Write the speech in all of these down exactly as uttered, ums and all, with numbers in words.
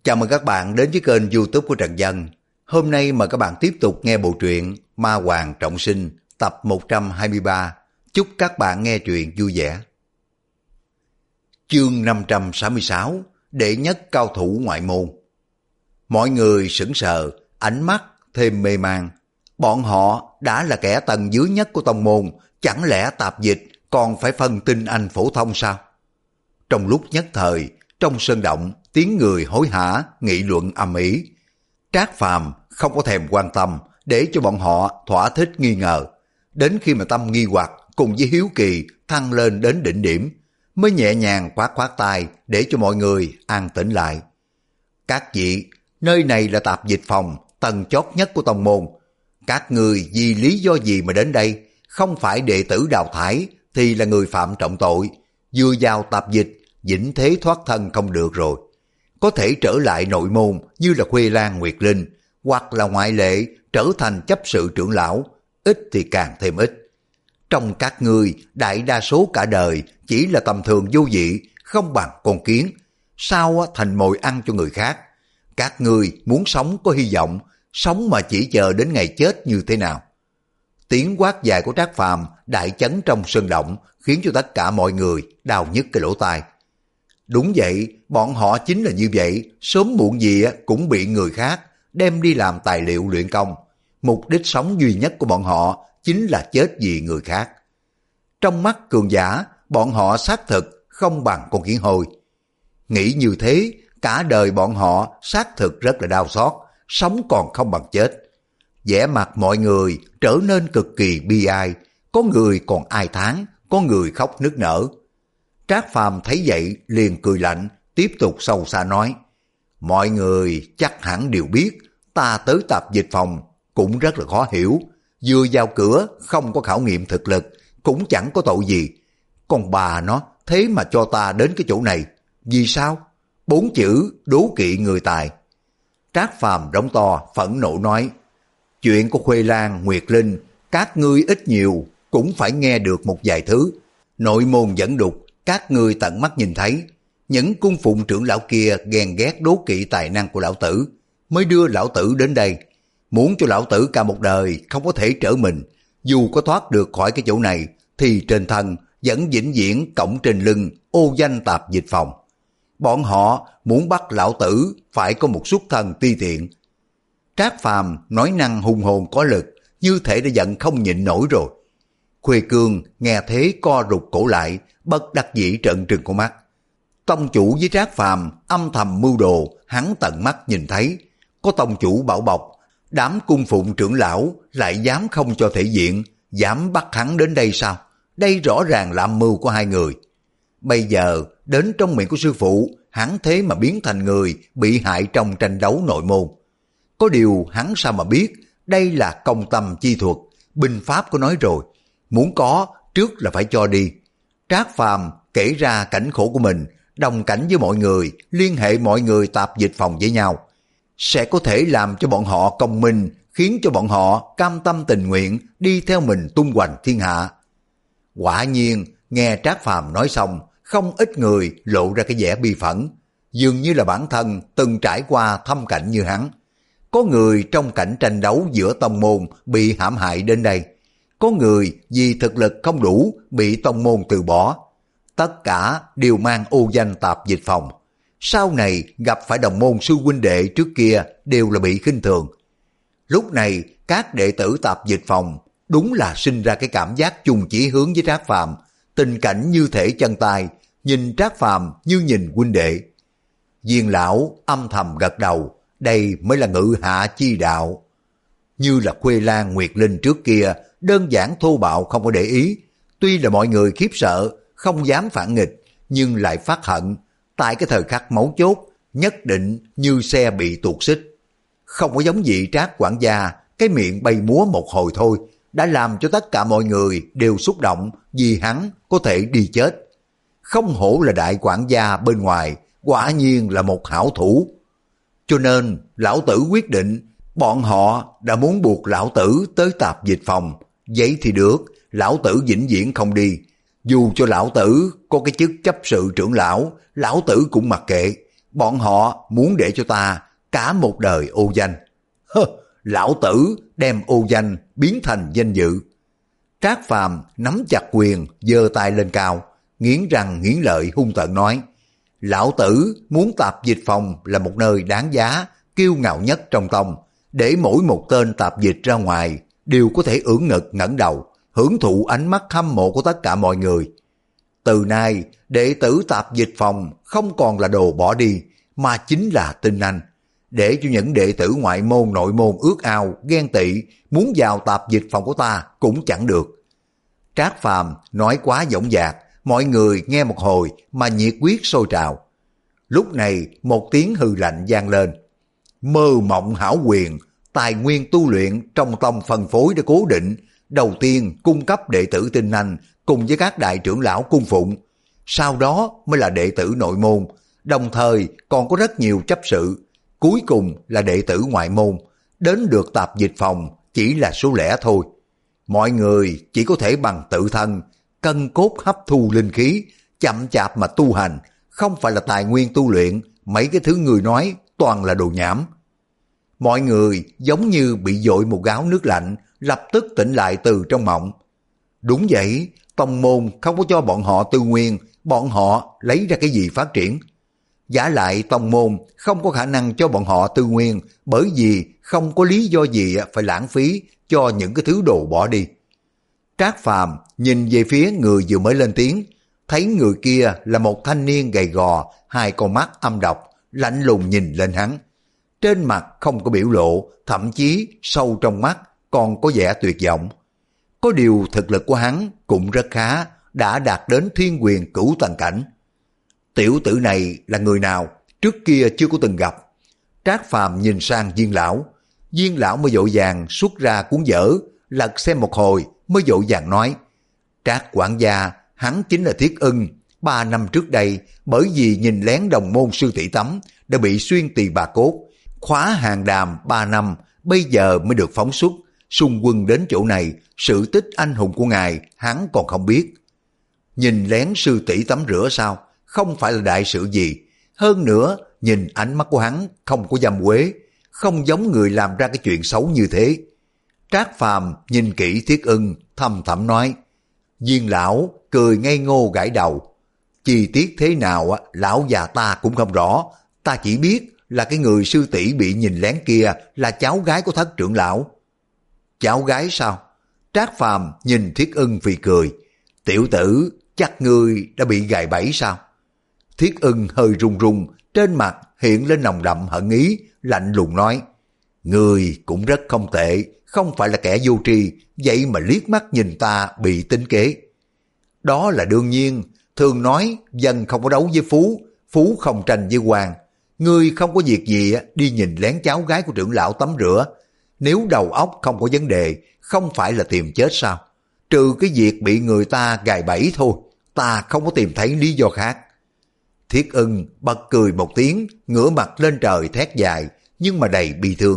Chào mừng các bạn đến với kênh YouTube của Trần Dân. Hôm nay mời các bạn tiếp tục nghe bộ truyện Ma Hoàng Trọng Sinh tập một trăm hai mươi ba. Chúc các bạn nghe truyện vui vẻ. Chương năm trăm sáu mươi sáu, đệ nhất cao thủ ngoại môn. Mọi người sững sờ, ánh mắt thêm mê man. Bọn họ đã là kẻ tầng dưới nhất của tông môn, chẳng lẽ tạp dịch còn phải phân tinh anh phổ thông sao? Trong lúc nhất thời, trong sân động, tiếng người hối hả, nghị luận ầm ĩ. Trác Phàm không có thèm quan tâm, để cho bọn họ thỏa thích nghi ngờ. Đến khi mà tâm nghi hoặc cùng với hiếu kỳ thăng lên đến đỉnh điểm, mới nhẹ nhàng khoát khoát tay để cho mọi người an tĩnh lại. Các vị, nơi này là tạp dịch phòng, tầng chót nhất của tông môn. Các người vì lý do gì mà đến đây? Không phải đệ tử đào thải thì là người phạm trọng tội. Vừa vào tạp dịch, vĩnh thế thoát thân không được rồi. Có thể trở lại nội môn như là Khuê Lan Nguyệt Linh, hoặc là ngoại lệ trở thành chấp sự trưởng lão, ít thì càng thêm ít. Trong các ngươi, đại đa số cả đời chỉ là tầm thường vô vị, không bằng con kiến. Sao thành mồi ăn cho người khác? Các ngươi muốn sống có hy vọng, sống mà chỉ chờ đến ngày chết như thế nào? Tiếng quát dài của Trác Phàm đại chấn trong sân động, khiến cho tất cả mọi người đau nhức cái lỗ tai. Đúng vậy, bọn họ chính là như vậy, sớm muộn gì cũng bị người khác đem đi làm tài liệu luyện công. Mục đích sống duy nhất của bọn họ chính là chết vì người khác. Trong mắt cường giả, bọn họ xác thực không bằng con kiến hôi. Nghĩ như thế, cả đời bọn họ xác thực rất là đau xót, sống còn không bằng chết. Vẻ mặt mọi người trở nên cực kỳ bi ai, có người còn ai thán, có người khóc nức nở. Trác Phàm thấy vậy liền cười lạnh, tiếp tục sâu xa nói: mọi người chắc hẳn đều biết, ta tới tạp dịch phòng cũng rất là khó hiểu. Vừa vào cửa không có khảo nghiệm thực lực, cũng chẳng có tội gì. Còn bà nó thế mà cho ta đến cái chỗ này, vì sao? Bốn chữ đố kỵ người tài. Trác Phàm đóng to phẫn nộ nói: chuyện của Khuê Lan Nguyệt Linh, các ngươi ít nhiều cũng phải nghe được một vài thứ. Nội môn dẫn đục, các ngươi tận mắt nhìn thấy. Những cung phụng trưởng lão kia ghen ghét đố kỵ tài năng của lão tử, mới đưa lão tử đến đây. Muốn cho lão tử cả một đời không có thể trở mình, dù có thoát được khỏi cái chỗ này, thì trên thân vẫn vĩnh viễn cổng trên lưng ô danh tạp dịch phòng. Bọn họ muốn bắt lão tử phải có một xuất thân ti tiện. Trác Phàm nói năng hùng hồn có lực, như thể đã giận không nhịn nổi rồi. Khuê Cương nghe thế co rụt cổ lại, bất đắc dĩ trợn trừng con mắt. Tông chủ với Trác Phàm âm thầm mưu đồ, hắn tận mắt nhìn thấy. Có tông chủ bảo bọc, đám cung phụng trưởng lão lại dám không cho thể diện, dám bắt hắn đến đây sao? Đây rõ ràng là âm mưu của hai người. Bây giờ đến trong miệng của sư phụ, hắn thế mà biến thành người bị hại trong tranh đấu nội môn. Có điều hắn sao mà biết đây là công tâm chi thuật, binh pháp có nói rồi, muốn có trước là phải cho đi. Trác Phàm kể ra cảnh khổ của mình, đồng cảnh với mọi người, liên hệ mọi người tạp dịch phòng với nhau, sẽ có thể làm cho bọn họ công minh, khiến cho bọn họ cam tâm tình nguyện đi theo mình tung hoành thiên hạ. Quả nhiên, nghe Trác Phàm nói xong, không ít người lộ ra cái vẻ bi phẫn, dường như là bản thân từng trải qua thâm cảnh như hắn. Có người trong cảnh tranh đấu giữa tông môn bị hãm hại đến đây, có người vì thực lực không đủ bị tông môn từ bỏ. Tất cả đều mang ô danh tạp dịch phòng. Sau này gặp phải đồng môn sư huynh đệ trước kia đều là bị khinh thường. Lúc này các đệ tử tạp dịch phòng đúng là sinh ra cái cảm giác chung chỉ hướng với Trác Phàm, tình cảnh như thể chân tay, nhìn Trác Phàm như nhìn huynh đệ. Diên lão âm thầm gật đầu, đây mới là ngự hạ chi đạo. Như là Khuê Lan Nguyệt Linh trước kia, đơn giản thô bạo không có để ý. Tuy là mọi người khiếp sợ, không dám phản nghịch, nhưng lại phát hận. Tại cái thời khắc mấu chốt, nhất định như xe bị tuột xích. Không có giống vị Trác quản gia, cái miệng bay múa một hồi thôi, đã làm cho tất cả mọi người đều xúc động vì hắn có thể đi chết. Không hổ là đại quản gia bên ngoài, quả nhiên là một hảo thủ. Cho nên, lão tử quyết định, bọn họ đã muốn buộc lão tử tới tạp dịch phòng. Vậy thì được, lão tử vĩnh viễn không đi. Dù cho lão tử có cái chức chấp sự trưởng lão, lão tử cũng mặc kệ. bọn họ muốn để cho ta cả một đời ô danh. Hơ, lão tử đem ô danh biến thành danh dự. Trác Phàm nắm chặt quyền, giơ tay lên cao, nghiến răng nghiến lợi hung tợn nói, lão tử muốn tạp dịch phòng là một nơi đáng giá, kiêu ngạo nhất trong tông, để mỗi một tên tạp dịch ra ngoài đều có thể ưỡn ngực ngẩng đầu, hưởng thụ ánh mắt hâm mộ của tất cả mọi người. Từ nay, đệ tử tạp dịch phòng không còn là đồ bỏ đi, mà chính là tinh anh, để cho những đệ tử ngoại môn nội môn ước ao, ghen tị, muốn vào tạp dịch phòng của ta cũng chẳng được. Trác Phàm nói quá dõng dạc, mọi người nghe một hồi mà nhiệt huyết sôi trào. Lúc này một tiếng hừ lạnh vang lên. Mơ mộng hão quyền, tài nguyên tu luyện trong tông phân phối để cố định, đầu tiên cung cấp đệ tử tinh anh cùng với các đại trưởng lão cung phụng, sau đó mới là đệ tử nội môn, đồng thời còn có rất nhiều chấp sự, cuối cùng là đệ tử ngoại môn, đến được tạp dịch phòng chỉ là số lẻ thôi. Mọi người chỉ có thể bằng tự thân, cân cốt hấp thu linh khí, chậm chạp mà tu hành, không phải là tài nguyên tu luyện, mấy cái thứ người nói toàn là đồ nhảm. Mọi người giống như bị dội một gáo nước lạnh, lập tức tỉnh lại từ trong mộng. Đúng vậy, tông môn không có cho bọn họ tư nguyên, bọn họ lấy ra cái gì phát triển? Giả lại tông môn không có khả năng cho bọn họ tư nguyên, bởi vì không có lý do gì phải lãng phí cho những cái thứ đồ bỏ đi. Trác Phàm nhìn về phía người vừa mới lên tiếng, thấy người kia là một thanh niên gầy gò, hai con mắt âm độc, lạnh lùng nhìn lên hắn. Trên mặt không có biểu lộ, thậm chí sâu trong mắt còn có vẻ tuyệt vọng. Có điều thực lực của hắn cũng rất khá, đã đạt đến thiên quyền cửu tầng cảnh. Tiểu tử này là người nào, trước kia chưa có từng gặp. Trác Phàm nhìn sang Viên lão, Viên lão mới vội vàng xuất ra cuốn vở, lật xem một hồi mới vội vàng nói, Trác quản gia, hắn chính là Thiết Ưng. Ba năm trước đây, bởi vì nhìn lén đồng môn sư tỷ tắm, đã bị xuyên tỳ bà cốt, khóa hàng đàm ba năm, bây giờ mới được phóng xuất, xung quân đến chỗ này, sự tích anh hùng của ngài hắn còn không biết. Nhìn lén sư tỷ tắm rửa sao, không phải là đại sự gì. Hơn nữa, nhìn ánh mắt của hắn không có dâm quế, không giống người làm ra cái chuyện xấu như thế. Trác Phàm nhìn kỹ Thiết Ưng, thầm thầm nói. Viên lão cười ngây ngô gãi đầu. Chi tiết thế nào lão già ta cũng không rõ, ta chỉ biết là cái người sư tỷ bị nhìn lén kia là cháu gái của thất trưởng lão. Cháu gái sao? Trác Phàm nhìn Thiết Ưng phì cười. Tiểu tử, chắc ngươi đã bị gài bẫy sao? Thiết Ưng hơi run run, trên mặt hiện lên nồng đậm hận ý, lạnh lùng nói. Ngươi cũng rất không tệ, không phải là kẻ vô tri, vậy mà liếc mắt nhìn ta bị tính kế. Đó là đương nhiên, thường nói dân không có đấu với phú, phú không tranh với quan. Ngươi không có việc gì đi nhìn lén cháu gái của trưởng lão tắm rửa. Nếu đầu óc không có vấn đề, không phải là tìm chết sao? Trừ cái việc bị người ta gài bẫy thôi, ta không có tìm thấy lý do khác. Thiết Ưng bật cười một tiếng, ngửa mặt lên trời thét dài, nhưng mà đầy bi thương.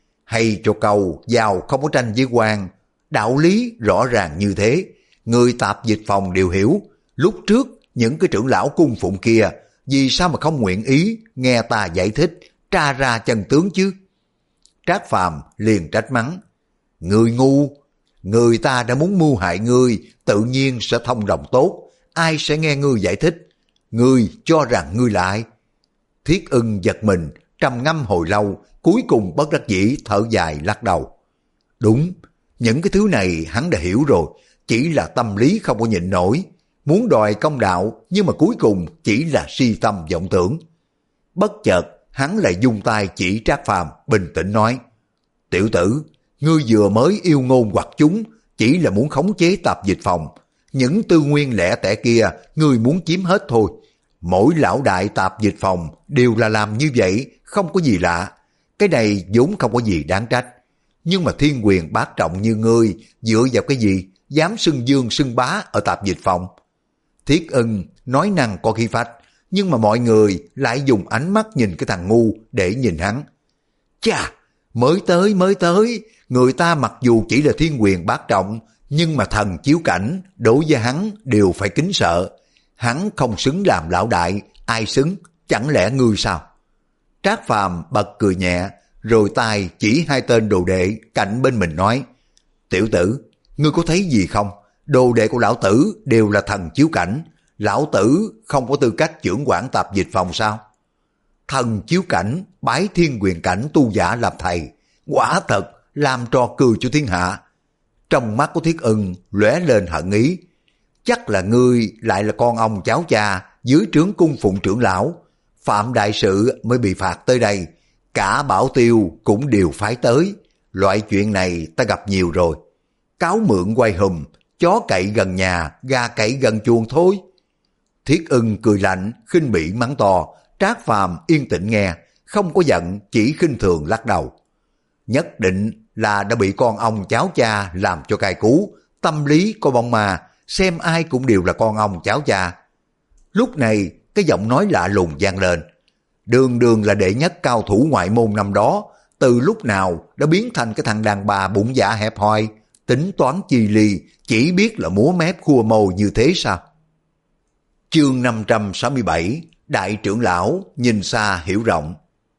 Hay cho câu, giàu không có tranh với quan, đạo lý rõ ràng như thế, người tạp dịch phòng đều hiểu. Lúc trước, những cái trưởng lão cung phụng kia, vì sao mà không nguyện ý nghe ta giải thích, tra ra chân tướng chứ? Trác Phàm liền trách mắng. Người ngu, người ta đã muốn mưu hại ngươi, tự nhiên sẽ thông đồng tốt, ai sẽ nghe ngươi giải thích? Ngươi cho rằng ngươi là ai? Thiết Ưng giật mình, trầm ngâm hồi lâu, cuối cùng bất đắc dĩ thở dài lắc đầu. Đúng, những cái thứ này hắn đã hiểu rồi, chỉ là tâm lý không có nhịn nổi, muốn đòi công đạo nhưng mà cuối cùng chỉ là si tâm vọng tưởng. Bất chợt hắn lại dung tay chỉ Trác Phàm, bình tĩnh nói. Tiểu tử, ngươi vừa mới yêu ngôn hoặc chúng, chỉ là muốn khống chế tạp dịch phòng. Những tư nguyên lẻ tẻ kia, ngươi muốn chiếm hết thôi. Mỗi lão đại tạp dịch phòng đều là làm như vậy, không có gì lạ. Cái này vốn không có gì đáng trách. Nhưng mà thiên quyền bát trọng như ngươi, dựa vào cái gì, dám xưng dương xưng bá ở tạp dịch phòng? Thiết Ưng nói năng có khí phách, nhưng mà mọi người lại dùng ánh mắt nhìn cái thằng ngu để nhìn hắn. Chà, mới tới mới tới, người ta mặc dù chỉ là thiên quyền bát trọng, nhưng mà thần chiếu cảnh đối với hắn đều phải kính sợ. Hắn không xứng làm lão đại, ai xứng? chẳng lẽ ngươi sao? Trác Phàm bật cười nhẹ, rồi tay chỉ hai tên đồ đệ cạnh bên mình nói, tiểu tử, ngươi có thấy gì không? Đồ đệ của lão tử đều là thần chiếu cảnh, lão tử không có tư cách trưởng quản tạp dịch phòng sao? Thần chiếu cảnh, bái thiên quyền cảnh tu giả làm thầy, quả thật làm trò cười cho thiên hạ. Trong mắt của Thiết Ưng lóe lên hận ý, chắc là ngươi lại là con ông cháu cha dưới trướng cung phụng trưởng lão, phạm đại sự mới bị phạt tới đây, cả Bảo Tiêu cũng đều phái tới, loại chuyện này ta gặp nhiều rồi. Cáo mượn quay hùm, chó cậy gần nhà, gà cậy gần chuồng thôi. Thiết Ưng cười lạnh, khinh bỉ mắng to. Trác Phàm yên tĩnh nghe, không có giận, chỉ khinh thường lắc đầu. Nhất định là đã bị con ông cháu cha làm cho cay cú, tâm lý có bóng ma, xem ai cũng đều là con ông cháu cha. Lúc này, cái giọng nói lạ lùng vang lên. Đường Đường là đệ nhất cao thủ ngoại môn năm đó, từ lúc nào đã biến thành cái thằng đàn bà bụng dạ hẹp hòi, tính toán chi ly, chỉ biết là múa mép khua môi như thế sao? Chương năm trăm sáu mươi bảy, Đại trưởng lão nhìn xa hiểu rộng.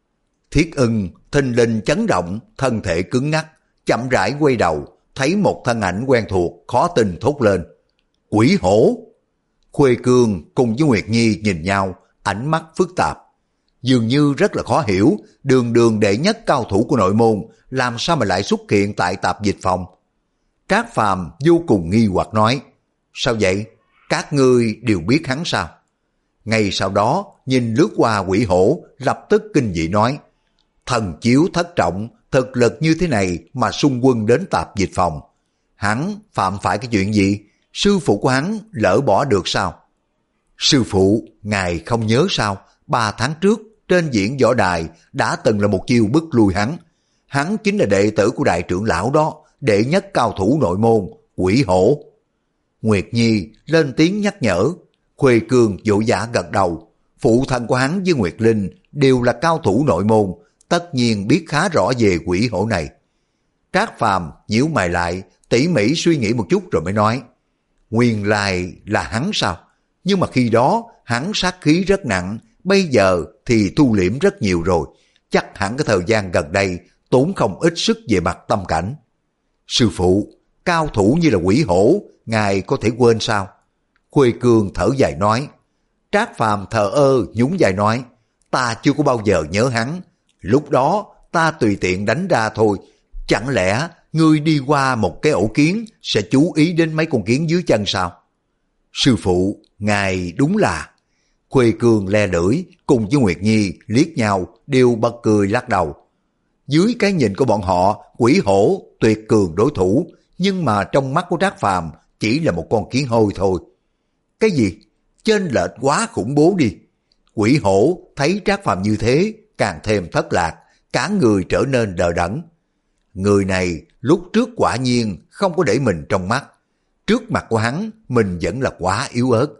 Thiết Ưng thình lình chấn động, thân thể cứng ngắc, chậm rãi quay đầu, thấy một thân ảnh quen thuộc, khó tin thốt lên. Quỷ hổ! Khuê Cương cùng với Nguyệt Nhi nhìn nhau, ánh mắt phức tạp. Dường như rất là khó hiểu, Đường Đường đệ nhất cao thủ của nội môn, làm sao mà lại xuất hiện tại tạp dịch phòng? Trác Phàm vô cùng nghi hoặc nói, sao vậy? Các ngươi đều biết hắn sao? Ngay sau đó, nhìn lướt qua quỷ hổ, lập tức kinh dị nói, thần chiếu thất trọng, thực lực như thế này mà xung quân đến tạp dịch phòng. Hắn phạm phải cái chuyện gì? Sư phụ của hắn lỡ bỏ được sao? Sư phụ, ngài không nhớ sao? Ba tháng trước, trên diễn võ đài đã từng là một chiêu bức lui hắn. Hắn chính là đệ tử của đại trưởng lão đó, đệ nhất cao thủ nội môn, quỷ hổ. Nguyệt Nhi lên tiếng nhắc nhở. Khuê Cương vỗ vã gật đầu. Phụ thân của hắn với Nguyệt Linh đều là cao thủ nội môn, tất nhiên biết khá rõ về quỷ hổ này. Trác Phàm nhíu mày lại, tỉ mỉ suy nghĩ một chút rồi mới nói, nguyên lai là hắn sao? Nhưng mà khi đó hắn sát khí rất nặng, bây giờ thì thu liễm rất nhiều rồi, chắc hẳn cái thời gian gần đây tốn không ít sức về mặt tâm cảnh. Sư phụ, cao thủ như là quỷ hổ, ngài có thể quên sao? Khuê Cương thở dài nói. Trác Phàm thờ ơ nhún vai nói, ta chưa có bao giờ nhớ hắn, lúc đó ta tùy tiện đánh ra thôi, chẳng lẽ ngươi đi qua một cái ổ kiến sẽ chú ý đến mấy con kiến dưới chân sao? Sư phụ, ngài đúng là... Khuê Cương le lưỡi cùng với Nguyệt Nhi liếc nhau đều bật cười lắc đầu. Dưới cái nhìn của bọn họ, quỷ hổ tuyệt cường đối thủ, nhưng mà trong mắt của Trác Phàm chỉ là một con kiến hôi thôi. Cái gì? Chênh lệch quá khủng bố đi. Quỷ hổ thấy Trác Phàm như thế càng thêm thất lạc, cả người trở nên đờ đẫn. Người này lúc trước quả nhiên không có để mình trong mắt, trước mặt của hắn mình vẫn là quá yếu ớt.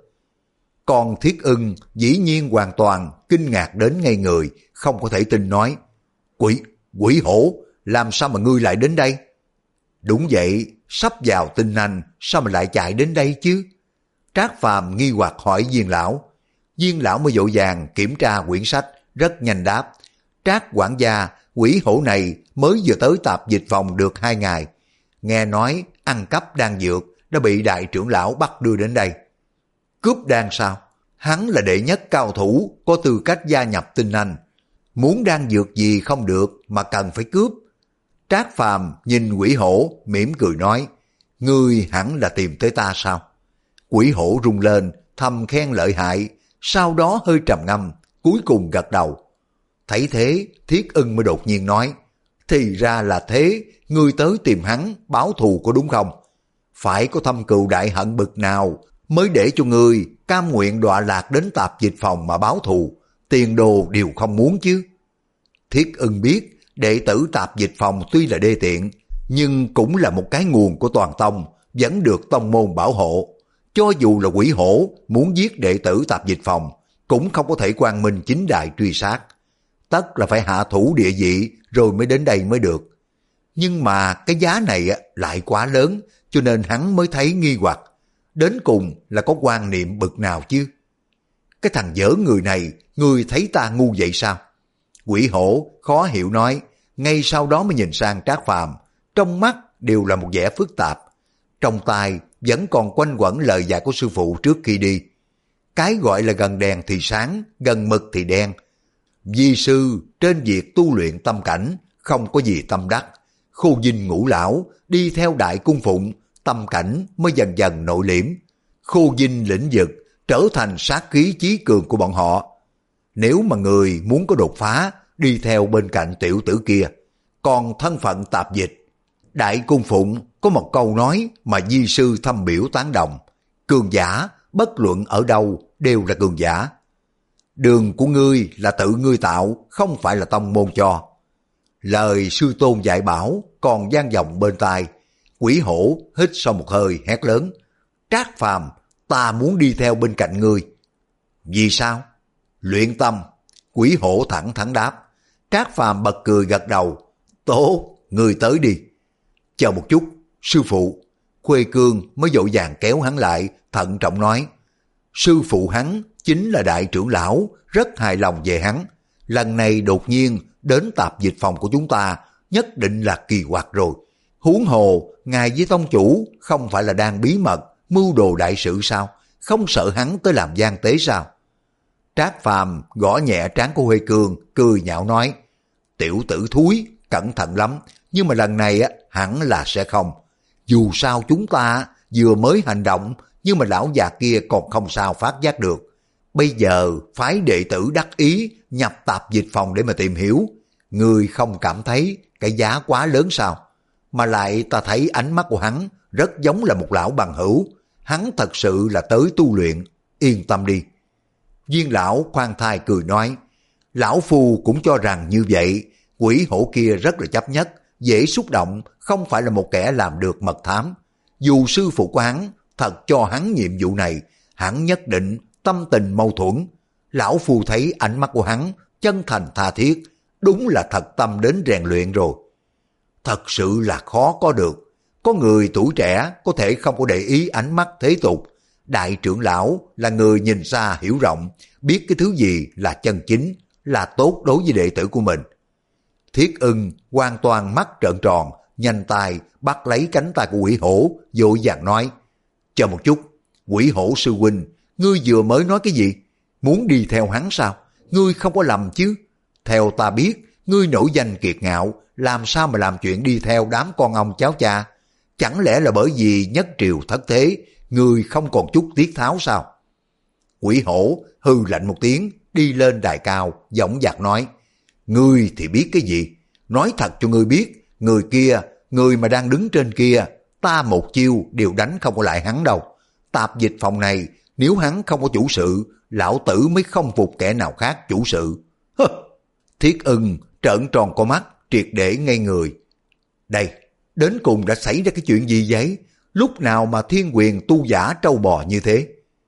Còn Thiết Ưng dĩ nhiên hoàn toàn kinh ngạc đến ngây người, không có thể tin nói, Quỷ, quỷ hổ, làm sao mà ngươi lại đến đây? Đúng vậy, sắp vào tinh anh, sao mà lại chạy đến đây chứ? Trác Phàm nghi hoặc hỏi Viên lão. Viên lão mới vội vàng kiểm tra quyển sách, rất nhanh đáp. Trác quản gia, quỷ hổ này mới vừa tới tạp dịch phòng được hai ngày. Nghe nói ăn cắp đan dược đã bị đại trưởng lão bắt đưa đến đây. Cướp đan sao? Hắn là đệ nhất cao thủ, có tư cách gia nhập tinh anh. Muốn đan dược gì không được mà cần phải cướp. Trác Phàm nhìn quỷ hổ, mỉm cười nói, ngươi hẳn là tìm tới ta sao? Quỷ hổ rung lên, thầm khen lợi hại, sau đó hơi trầm ngâm, cuối cùng gật đầu. Thấy thế, Thiết Ưng mới đột nhiên nói, thì ra là thế, ngươi tới tìm hắn, báo thù có đúng không? Phải có thâm cừu đại hận bực nào, mới để cho ngươi cam nguyện đọa lạc đến tạp dịch phòng mà báo thù, tiền đồ đều không muốn chứ. Thiết Ưng biết, đệ tử tạp dịch phòng tuy là đê tiện, nhưng cũng là một cái nguồn của toàn tông, vẫn được tông môn bảo hộ. Cho dù là quỷ hổ muốn giết đệ tử tạp dịch phòng, cũng không có thể quang minh chính đại truy sát. Tất là phải hạ thủ địa vị rồi mới đến đây mới được. Nhưng mà cái giá này lại quá lớn, cho nên hắn mới thấy nghi hoặc. Đến cùng là có quan niệm bực nào chứ? cái thằng dở người này, ngươi thấy ta ngu vậy sao? Quỷ hổ khó hiểu nói, ngay sau đó mới nhìn sang Trác Phàm, trong mắt đều là một vẻ phức tạp, trong tai vẫn còn quanh quẩn lời dạy của sư phụ trước khi đi. Cái gọi là gần đèn thì sáng, gần mực thì đen. Vi sư trên việc tu luyện tâm cảnh không có gì tâm đắc, khô dinh ngũ lão đi theo đại cung phụng, tâm cảnh mới dần dần nội liễm. Khô dinh lĩnh vực trở thành sát khí chí cường của bọn họ. Nếu mà người muốn có đột phá, đi theo bên cạnh tiểu tử kia, còn thân phận tạp dịch. Đại cung phụng có một câu nói mà vi sư thâm biểu tán đồng, cường giả bất luận ở đâu đều là cường giả. Đường của ngươi là tự ngươi tạo, không phải là tông môn cho. Lời sư tôn dạy bảo còn vang vọng bên tai. Quỷ hổ hít sau một hơi hét lớn, Trác Phàm, ta muốn đi theo bên cạnh ngươi. Vì sao? Luyện tâm. Quỷ hổ thẳng thắn đáp. Trác Phàm bật cười gật đầu, tốt, ngươi tới đi. Chờ một chút, sư phụ. Khuê Cương mới vội vàng kéo hắn lại, thận trọng nói, sư phụ hắn chính là đại trưởng lão, rất hài lòng về hắn. Lần này đột nhiên đến tạp dịch phòng của chúng ta, nhất định là kỳ quặc rồi. Huống hồ, ngài với tông chủ không phải là đang bí mật mưu đồ đại sự sao? Không sợ hắn tới làm gian tế sao? Trác Phàm gõ nhẹ trán của Huê Cương, cười nhạo nói, tiểu tử thúi, cẩn thận lắm, nhưng mà lần này á hẳn là sẽ không. Dù sao chúng ta vừa mới hành động, nhưng mà lão già kia còn không sao phát giác được. Bây giờ phái đệ tử đắc ý nhập tạp dịch phòng để mà tìm hiểu. Ngươi không cảm thấy cái giá quá lớn sao? Mà lại ta thấy ánh mắt của hắn rất giống là một lão bằng hữu. Hắn thật sự là tới tu luyện, yên tâm đi. Viên lão khoan thai cười nói, lão phu cũng cho rằng như vậy. Quỷ hổ kia rất là chấp nhất, dễ xúc động, không phải là một kẻ làm được mật thám. Dù sư phụ của hắn thật cho hắn nhiệm vụ này, hắn nhất định tâm tình mâu thuẫn. Lão phu thấy ánh mắt của hắn chân thành tha thiết, đúng là thật tâm đến rèn luyện rồi. Thật sự là khó có được. Có người tuổi trẻ có thể không có để ý ánh mắt thế tục. Đại trưởng lão là người nhìn xa hiểu rộng, biết cái thứ gì là chân chính, là tốt đối với đệ tử của mình. Thiết Ưng hoàn toàn mắt trợn tròn, nhanh tay bắt lấy cánh tay của Quỷ Hổ, vội vàng nói, chờ một chút, Quỷ Hổ sư huynh, ngươi vừa mới nói cái gì? Muốn đi theo hắn sao? Ngươi không có lầm chứ? Theo ta biết, ngươi nổi danh kiệt ngạo, làm sao mà làm chuyện đi theo đám con ông cháu cha? Chẳng lẽ là bởi vì nhất triều thất thế, ngươi không còn chút tiết tháo sao? Quỷ Hổ hư lạnh một tiếng, đi lên đài cao, giọng dạc nói, ngươi thì biết cái gì? Nói thật cho ngươi biết, người kia, người mà đang đứng trên kia, ta một chiêu đều đánh không có lại hắn đâu. Tạp dịch phòng này, nếu hắn không có chủ sự, lão tử mới không phục kẻ nào khác chủ sự. Hơ! Thiết Ưng trợn tròn con mắt, triệt để ngây người. Đây, đến cùng đã xảy ra cái chuyện gì vậy? Lúc nào mà thiên quyền tu giả trâu bò như thế?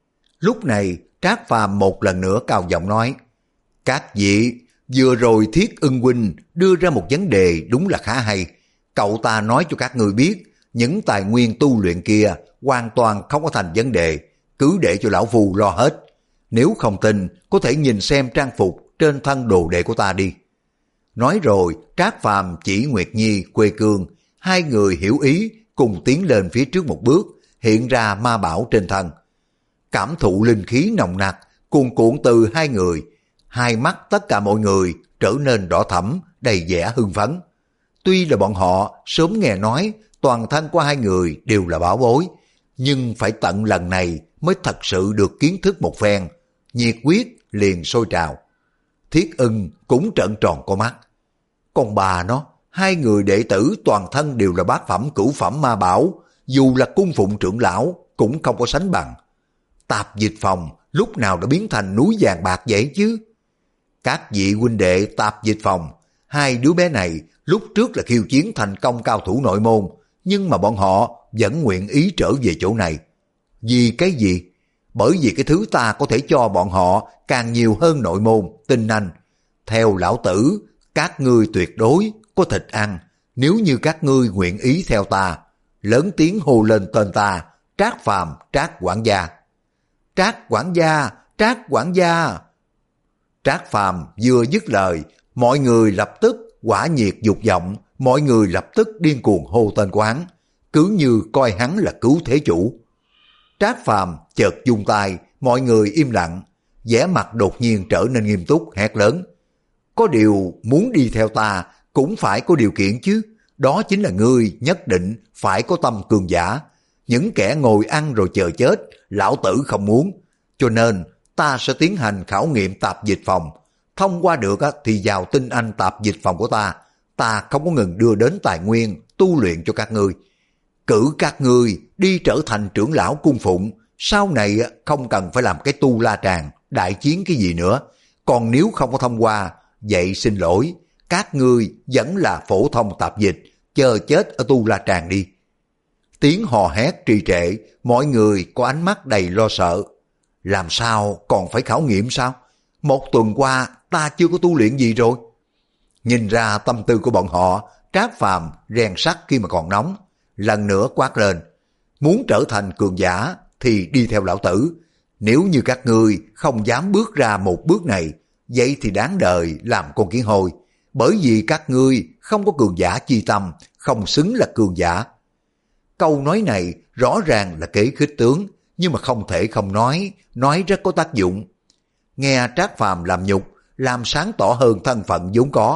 Lúc này, Trác Phàm một lần nữa cao giọng nói, các vị, vừa rồi Thiết Ưng huynh đưa ra một vấn đề đúng là khá hay. Cậu ta nói cho các người biết, những tài nguyên tu luyện kia hoàn toàn không có thành vấn đề, cứ để cho lão phu lo hết. Nếu không tin, có thể nhìn xem trang phục trên thân đồ đệ của ta đi. Nói rồi, Trác Phàm chỉ Nguyệt Nhi, Quê Cương, hai người hiểu ý, cùng tiến lên phía trước một bước, hiện ra ma bảo trên thân. Cảm thụ linh khí nồng nặc, cuồn cuộn từ hai người, hai mắt tất cả mọi người trở nên đỏ thẫm, đầy vẻ hưng phấn. Tuy là bọn họ sớm nghe nói toàn thân của hai người đều là bảo bối, nhưng phải tận lần này mới thật sự được kiến thức một phen, nhiệt huyết liền sôi trào. Thiết Ưng cũng trợn tròn con mắt. Còn bà nó, hai người đệ tử toàn thân đều là bát phẩm cửu phẩm ma bảo, dù là cung phụng trưởng lão cũng không có sánh bằng. Tạp dịch phòng lúc nào đã biến thành núi vàng bạc vậy chứ? Các vị huynh đệ tạp dịch phòng, hai đứa bé này lúc trước là khiêu chiến thành công cao thủ nội môn, nhưng mà bọn họ vẫn nguyện ý trở về chỗ này. Vì cái gì? Bởi vì cái thứ ta có thể cho bọn họ càng nhiều hơn nội môn, tinh anh. Theo lão tử, các ngươi tuyệt đối có thịt ăn, nếu như các ngươi nguyện ý theo ta. Lớn tiếng hô lên tên ta, Trác Phàm, Trác quản gia. Trác quản gia, Trác Trác quản gia. Trác Phàm vừa dứt lời, mọi người lập tức quả nhiệt dục vọng, mọi người lập tức điên cuồng hô tên của hắn, cứ như coi hắn là cứu thế chủ. Trác Phàm chợt vung tay, mọi người im lặng, vẻ mặt đột nhiên trở nên nghiêm túc, hét lớn: có điều muốn đi theo ta cũng phải có điều kiện chứ, đó chính là ngươi nhất định phải có tâm cường giả. Những kẻ ngồi ăn rồi chờ chết, lão tử không muốn, cho nên ta sẽ tiến hành khảo nghiệm tạp dịch phòng. Thông qua được thì vào tinh anh tạp dịch phòng của ta, ta không có ngừng đưa đến tài nguyên tu luyện cho các ngươi. Cử các ngươi đi trở thành trưởng lão cung phụng, sau này không cần phải làm cái tu la tràng, đại chiến cái gì nữa. Còn nếu không có thông qua, vậy xin lỗi, các ngươi vẫn là phổ thông tạp dịch, chờ chết ở tu la tràng đi. Tiếng hò hét trì trệ, mọi người có ánh mắt đầy lo sợ. Làm sao còn phải khảo nghiệm sao? Một tuần qua ta chưa có tu luyện gì rồi. Nhìn ra tâm tư của bọn họ, Trác Phàm rèn sắt khi mà còn nóng, lần nữa quát lên: muốn trở thành cường giả thì đi theo lão tử. Nếu như các ngươi không dám bước ra một bước này, vậy thì đáng đời làm con kiến hôi, bởi vì các ngươi không có cường giả chi tâm, không xứng là cường giả. Câu nói này rõ ràng là kế khích tướng, nhưng mà không thể không nói, nói rất có tác dụng. Nghe Trác Phàm làm nhục, làm sáng tỏ hơn thân phận vốn có,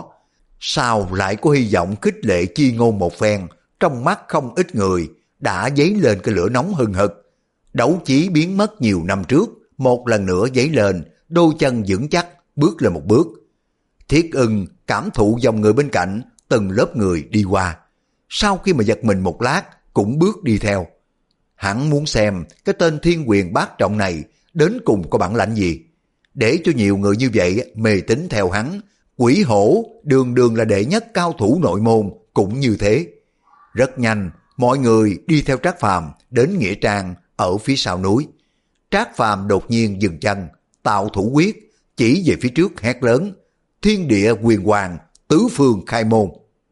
sao lại có hy vọng khích lệ chi ngôn một phen, trong mắt không ít người đã dấy lên cái lửa nóng hừng hực. Đấu chí biến mất nhiều năm trước, một lần nữa dấy lên, đôi chân vững chắc, bước lên một bước. Thiết Ưng cảm thụ dòng người bên cạnh, từng lớp người đi qua. Sau khi mà giật mình một lát, cũng bước đi theo. Hắn muốn xem cái tên Thiên Quyền Bát Trọng này đến cùng có bản lãnh gì. Để cho nhiều người như vậy mê tín theo hắn, Quỷ Hổ đường đường là đệ nhất cao thủ nội môn cũng như thế. Rất nhanh, mọi người đi theo Trác Phàm đến nghĩa trang ở phía sau núi. Trác Phàm đột nhiên dừng chân, tạo thủ quyết, chỉ về phía trước hét lớn: thiên địa quyền hoàng, tứ phương khai môn.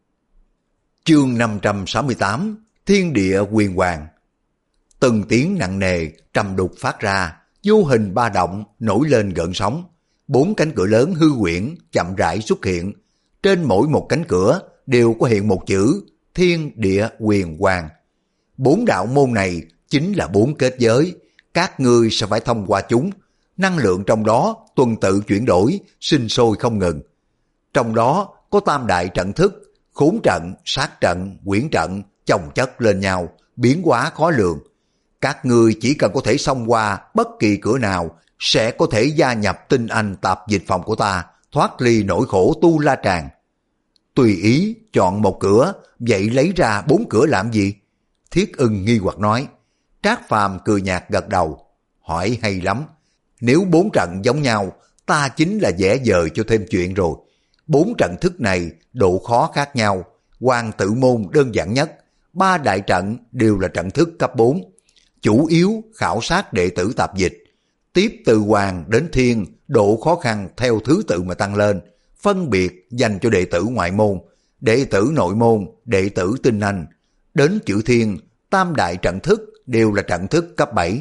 Chương năm trăm sáu mươi tám, thiên địa quyền hoàng. Từng tiếng nặng nề trầm đục phát ra, vô hình ba động nổi lên gợn sóng. Bốn cánh cửa lớn hư huyễn chậm rãi xuất hiện, trên mỗi một cánh cửa đều có hiện một chữ thiên địa quyền hoàng. Bốn đạo môn này chính là bốn kết giới, các ngươi sẽ phải thông qua chúng, năng lượng trong đó tuần tự chuyển đổi, sinh sôi không ngừng. Trong đó có tam đại trận thức, khốn trận, sát trận, quyển trận chồng chất lên nhau, biến hóa khó lường. Các ngươi chỉ cần có thể xông qua bất kỳ cửa nào, sẽ có thể gia nhập tinh anh tạp dịch phòng của ta, thoát ly nỗi khổ tu la tràng. Tùy ý chọn một cửa, vậy lấy ra bốn cửa làm gì? Thiết Ưng nghi hoặc nói. Trác Phàm cười nhạt gật đầu, hỏi hay lắm. Nếu bốn trận giống nhau, ta chính là dễ dời cho thêm chuyện rồi. Bốn trận thức này độ khó khác nhau, Hoàng Tự Môn đơn giản nhất, ba đại trận đều là trận thức cấp bốn, chủ yếu khảo sát đệ tử tạp dịch. Tiếp từ Hoàng đến Thiên, độ khó khăn theo thứ tự mà tăng lên, phân biệt dành cho đệ tử ngoại môn, đệ tử nội môn, đệ tử tinh anh. Đến chữ Thiên, tam đại trận thức đều là trận thức cấp bảy.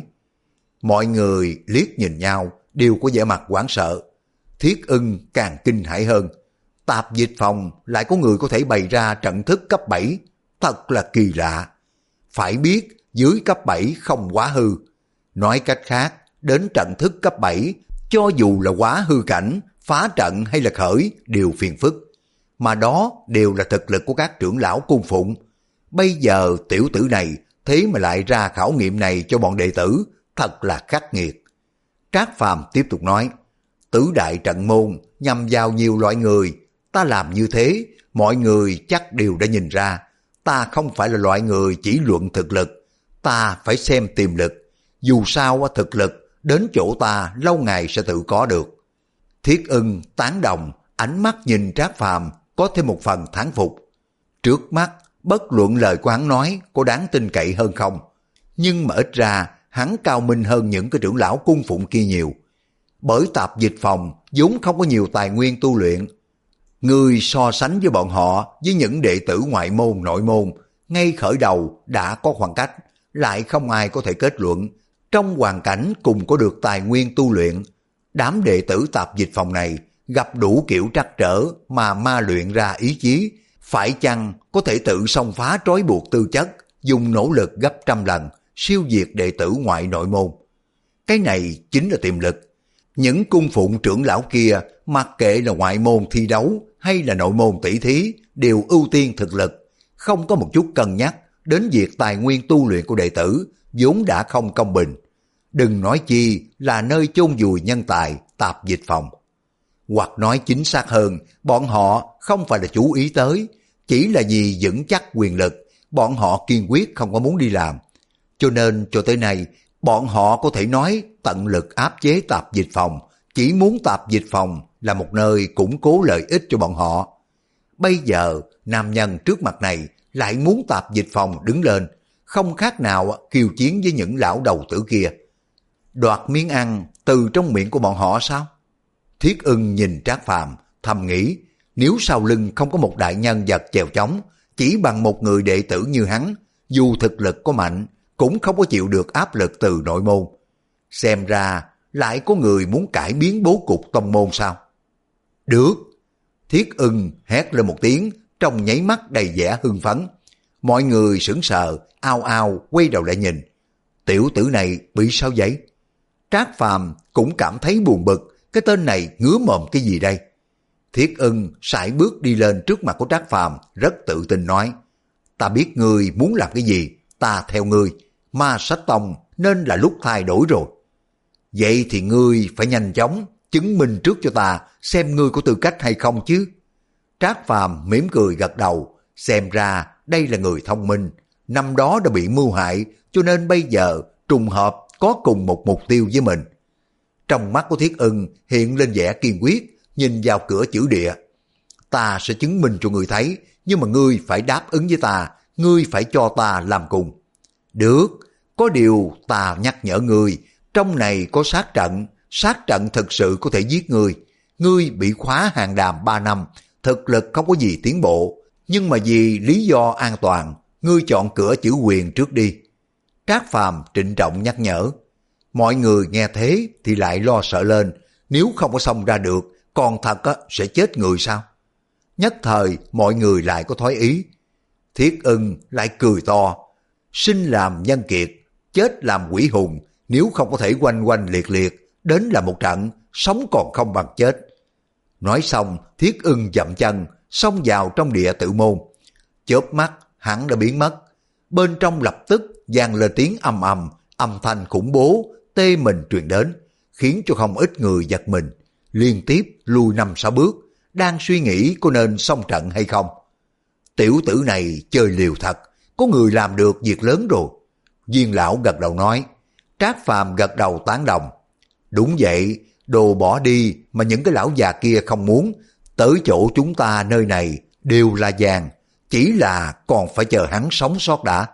Mọi người liếc nhìn nhau, đều có vẻ mặt hoảng sợ. Thiết Ưng càng kinh hãi hơn. Tạp dịch phòng lại có người có thể bày ra trận thức cấp bảy, thật là kỳ lạ. Phải biết dưới cấp bảy không quá hư. Nói cách khác, đến trận thức cấp bảy, cho dù là quá hư cảnh, phá trận hay là khởi đều phiền phức. Mà đó đều là thực lực của các trưởng lão cung phụng. Bây giờ tiểu tử này thế mà lại ra khảo nghiệm này cho bọn đệ tử, thật là khắc nghiệt. Trác Phàm tiếp tục nói, tứ đại trận môn nhằm vào nhiều loại người, ta làm như thế, mọi người chắc đều đã nhìn ra, ta không phải là loại người chỉ luận thực lực, ta phải xem tiềm lực, dù sao thực lực đến chỗ ta lâu ngày sẽ tự có được. Thiết Ưng tán đồng, ánh mắt nhìn Trác Phàm có thêm một phần thán phục. Trước mắt, bất luận lời của hắn nói có đáng tin cậy hơn không, nhưng mà ít ra hắn cao minh hơn những cái trưởng lão cung phụng kia nhiều. Bởi tạp dịch phòng vốn không có nhiều tài nguyên tu luyện. Người so sánh với bọn họ, với những đệ tử ngoại môn nội môn, ngay khởi đầu đã có khoảng cách, lại không ai có thể kết luận trong hoàn cảnh cùng có được tài nguyên tu luyện, Đám đệ tử tạp dịch phòng này gặp đủ kiểu trắc trở mà ma luyện ra ý chí, phải chăng có thể tự xông phá trói buộc tư chất, dùng nỗ lực gấp trăm lần, siêu diệt đệ tử ngoại nội môn. Cái này chính là tiềm lực. Những cung phụng trưởng lão kia, mặc kệ là ngoại môn thi đấu hay là nội môn tỷ thí, đều ưu tiên thực lực, không có một chút cân nhắc đến việc tài nguyên tu luyện của đệ tử vốn đã không công bình. Đừng nói chi là nơi chôn vùi nhân tài tạp dịch phòng. Hoặc nói chính xác hơn, bọn họ không phải là chú ý tới, chỉ là vì vững chắc quyền lực, bọn họ kiên quyết không có muốn đi làm. Cho nên cho tới nay, bọn họ có thể nói tận lực áp chế tạp dịch phòng, chỉ muốn tạp dịch phòng là một nơi củng cố lợi ích cho bọn họ. Bây giờ, nam nhân trước mặt này lại muốn tạp dịch phòng đứng lên, không khác nào kiêu chiến với những lão đầu tử kia. Đoạt miếng ăn từ trong miệng của bọn họ sao? Thiết Ưng nhìn Trác Phàm thầm nghĩ, nếu sau lưng không có một đại nhân vật chèo chống, chỉ bằng một người đệ tử như hắn, dù thực lực có mạnh, cũng không có chịu được áp lực từ nội môn. Xem ra lại có người muốn cải biến bố cục tông môn sao? Được! Thiết Ưng hét lên một tiếng, trong nháy mắt đầy vẻ hưng phấn. Mọi người sững sờ, ao ao quay đầu lại nhìn. Tiểu tử này bị sao vậy? Trác Phàm cũng cảm thấy buồn bực, cái tên này ngứa mồm cái gì đây? Thiết Ưng sải bước đi lên trước mặt của Trác Phàm, rất tự tin nói: ta biết ngươi muốn làm cái gì, ta theo ngươi. Ma Sách Tông nên là lúc thay đổi rồi. Vậy thì ngươi phải nhanh chóng chứng minh trước cho ta xem ngươi có tư cách hay không chứ. Trác Phàm mỉm cười gật đầu, xem ra đây là người thông minh, năm đó đã bị mưu hại, cho nên bây giờ trùng hợp có cùng một mục tiêu với mình. Trong mắt của Thiết Ưng hiện lên vẻ kiên quyết, nhìn vào cửa chữ địa. Ta sẽ chứng minh cho ngươi thấy, nhưng mà ngươi phải đáp ứng với ta, ngươi phải cho ta làm cùng. Được, có điều ta nhắc nhở ngươi, trong này có sát trận, sát trận thực sự có thể giết ngươi. Ngươi bị khóa hàng đàm ba năm, thực lực không có gì tiến bộ, nhưng mà vì lý do an toàn, ngươi chọn cửa chữ quyền trước đi. Trác Phàm trịnh trọng nhắc nhở. Mọi người nghe thế thì lại lo sợ lên, nếu không có xông ra được, còn thật á, sẽ chết người sao? Nhất thời mọi người lại có thoái ý. Thiết Ưng lại cười to, sinh làm nhân kiệt, chết làm quỷ hùng, nếu không có thể oanh oanh liệt liệt, đến là một trận, sống còn không bằng chết. Nói xong, Thiết Ưng dậm chân, xông vào trong địa tự môn. Chớp mắt, hắn đã biến mất. Bên trong lập tức vang lên tiếng ầm ầm, âm thanh khủng bố, tê mình truyền đến, khiến cho không ít người giật mình, liên tiếp lùi năm sáu bước, đang suy nghĩ có nên xông trận hay không. Tiểu tử này chơi liều thật, có người làm được việc lớn rồi. Viên lão gật đầu nói. Trác Phàm gật đầu tán đồng. Đúng vậy, đồ bỏ đi mà những cái lão già kia không muốn, tới chỗ chúng ta nơi này đều là vàng, chỉ là còn phải chờ hắn sống sót đã.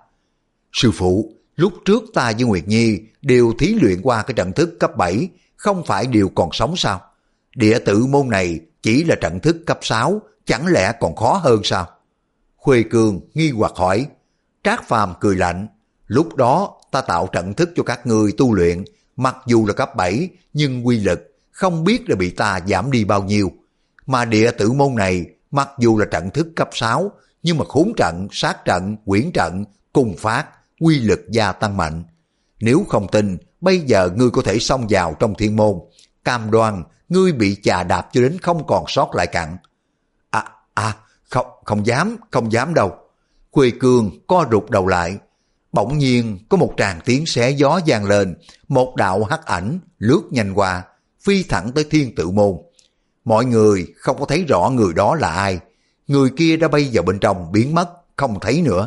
Sư phụ, lúc trước ta với Nguyệt Nhi đều thí luyện qua cái trận thức cấp bảy, không phải đều còn sống sao? Địa tử môn này chỉ là trận thức cấp sáu, chẳng lẽ còn khó hơn sao? Khuê Cương nghi hoặc hỏi. Trác Phàm cười lạnh, lúc đó ta tạo trận thức cho các ngươi tu luyện, mặc dù là cấp bảy, nhưng quy lực không biết là bị ta giảm đi bao nhiêu. Mà địa tử môn này, mặc dù là trận thức cấp sáu, nhưng mà khốn trận, sát trận, quyển trận, cùng phát, quy lực gia tăng mạnh. Nếu không tin, bây giờ ngươi có thể xông vào trong thiên môn, cam đoan ngươi bị chà đạp cho đến không còn sót lại cặn. À, à, không, không dám, không dám đâu. Khuê Cương co rụt đầu lại. Bỗng nhiên có một tràng tiếng xé gió vang lên, một đạo hắc ảnh lướt nhanh qua, phi thẳng tới thiên tự môn. Mọi người không có thấy rõ người đó là ai, người kia đã bay vào bên trong biến mất, không thấy nữa.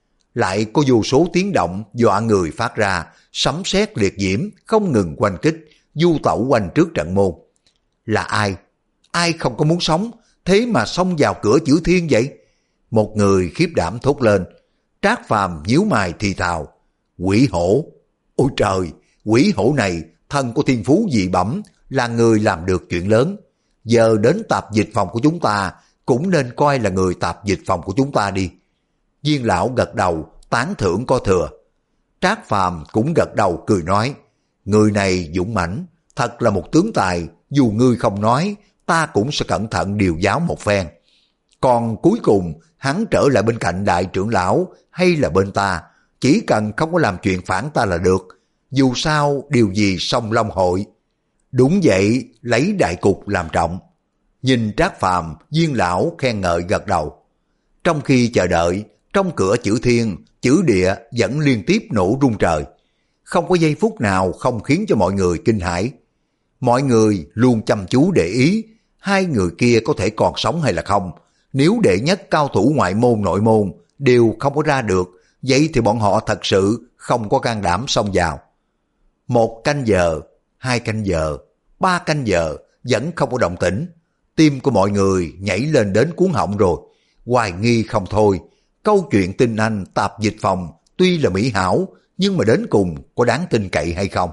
Lại có vô số tiếng động dọa người phát ra, sấm sét liệt diễm không ngừng quanh kích, du tẩu quanh trước trận môn. Là ai? Ai không có muốn sống, thế mà xông vào cửa chữ thiên vậy? Một người khiếp đảm thốt lên. Trác Phàm nhíu mày thì thào. Quỷ hổ! Ôi trời! Quỷ hổ này thân của thiên phú dị bẩm, là người làm được chuyện lớn. Giờ đến tạp dịch phòng của chúng ta, cũng nên coi là người tạp dịch phòng của chúng ta đi. Viên lão gật đầu, tán thưởng có thừa. Trác Phàm cũng gật đầu cười nói. Người này dũng mãnh, thật là một tướng tài, dù ngươi không nói, ta cũng sẽ cẩn thận điều giáo một phen. Còn cuối cùng, hắn trở lại bên cạnh đại trưởng lão hay là bên ta, chỉ cần không có làm chuyện phản ta là được, dù sao điều gì song long hội. Đúng vậy, lấy đại cục làm trọng. Nhìn Trác Phàm, Viên lão khen ngợi gật đầu. Trong khi chờ đợi, trong cửa chữ thiên, chữ địa vẫn liên tiếp nổ rung trời. Không có giây phút nào không khiến cho mọi người kinh hãi. Mọi người luôn chăm chú để ý, hai người kia có thể còn sống hay là không. Nếu đệ nhất cao thủ ngoại môn nội môn đều không có ra được, vậy thì bọn họ thật sự không có can đảm xông vào. Một canh giờ, hai canh giờ, ba canh giờ vẫn không có động tĩnh. Tim của mọi người nhảy lên đến cuống họng rồi, hoài nghi không thôi. Câu chuyện tin anh tạp dịch phòng tuy là mỹ hảo, nhưng mà đến cùng có đáng tin cậy hay không?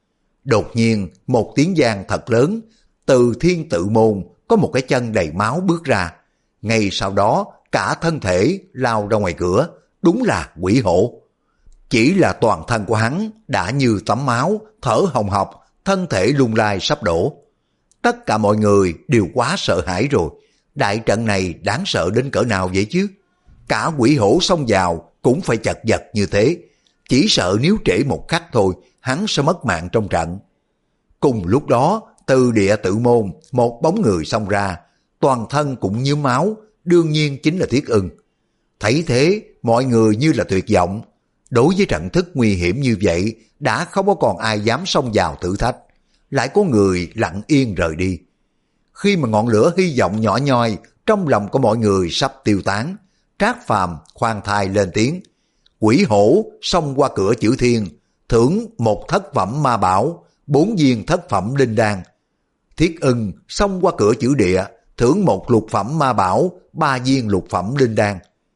Đột nhiên một tiếng vang thật lớn, từ thiên tự môn có một cái chân đầy máu bước ra. Ngay sau đó cả thân thể lao ra ngoài cửa, đúng là quỷ hổ. Chỉ là toàn thân của hắn đã như tấm máu, thở hồng hộc, thân thể lung lay sắp đổ. Tất cả mọi người đều quá sợ hãi rồi. Đại trận này đáng sợ đến cỡ nào vậy chứ? Cả quỷ hổ xông vào cũng phải chật vật như thế. Chỉ sợ nếu trễ một khắc thôi, hắn sẽ mất mạng trong trận. Cùng lúc đó, từ địa tự môn, một bóng người xông ra, toàn thân cũng nhuốm máu, đương nhiên chính là Thiết Ưng. Thấy thế, mọi người như là tuyệt vọng. Đối với trận thức nguy hiểm như vậy, đã không có còn ai dám xông vào thử thách. Lại có người lặng yên rời đi. Khi mà ngọn lửa hy vọng nhỏ nhoi trong lòng của mọi người sắp tiêu tán, Trác Phàm khoan thai lên tiếng. Quỷ hổ xông qua cửa chữ thiên, thưởng một thất phẩm ma bảo, bốn viên thất phẩm linh đan. Thiết Ưng xông qua cửa chữ địa, thưởng một lục phẩm ma bảo, ba viên lục phẩm linh đan.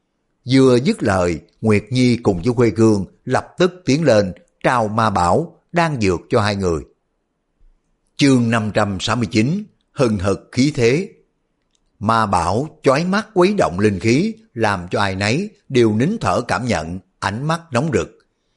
Vừa dứt lời, Nguyệt Nhi cùng với Khuê Cương lập tức tiến lên trao ma bảo, đan dược cho hai người. Chương năm trăm sáu mươi chín, hừng hực khí thế. Ma bảo chói mắt quấy động linh khí, làm cho ai nấy đều nín thở cảm nhận, ánh mắt nóng rực.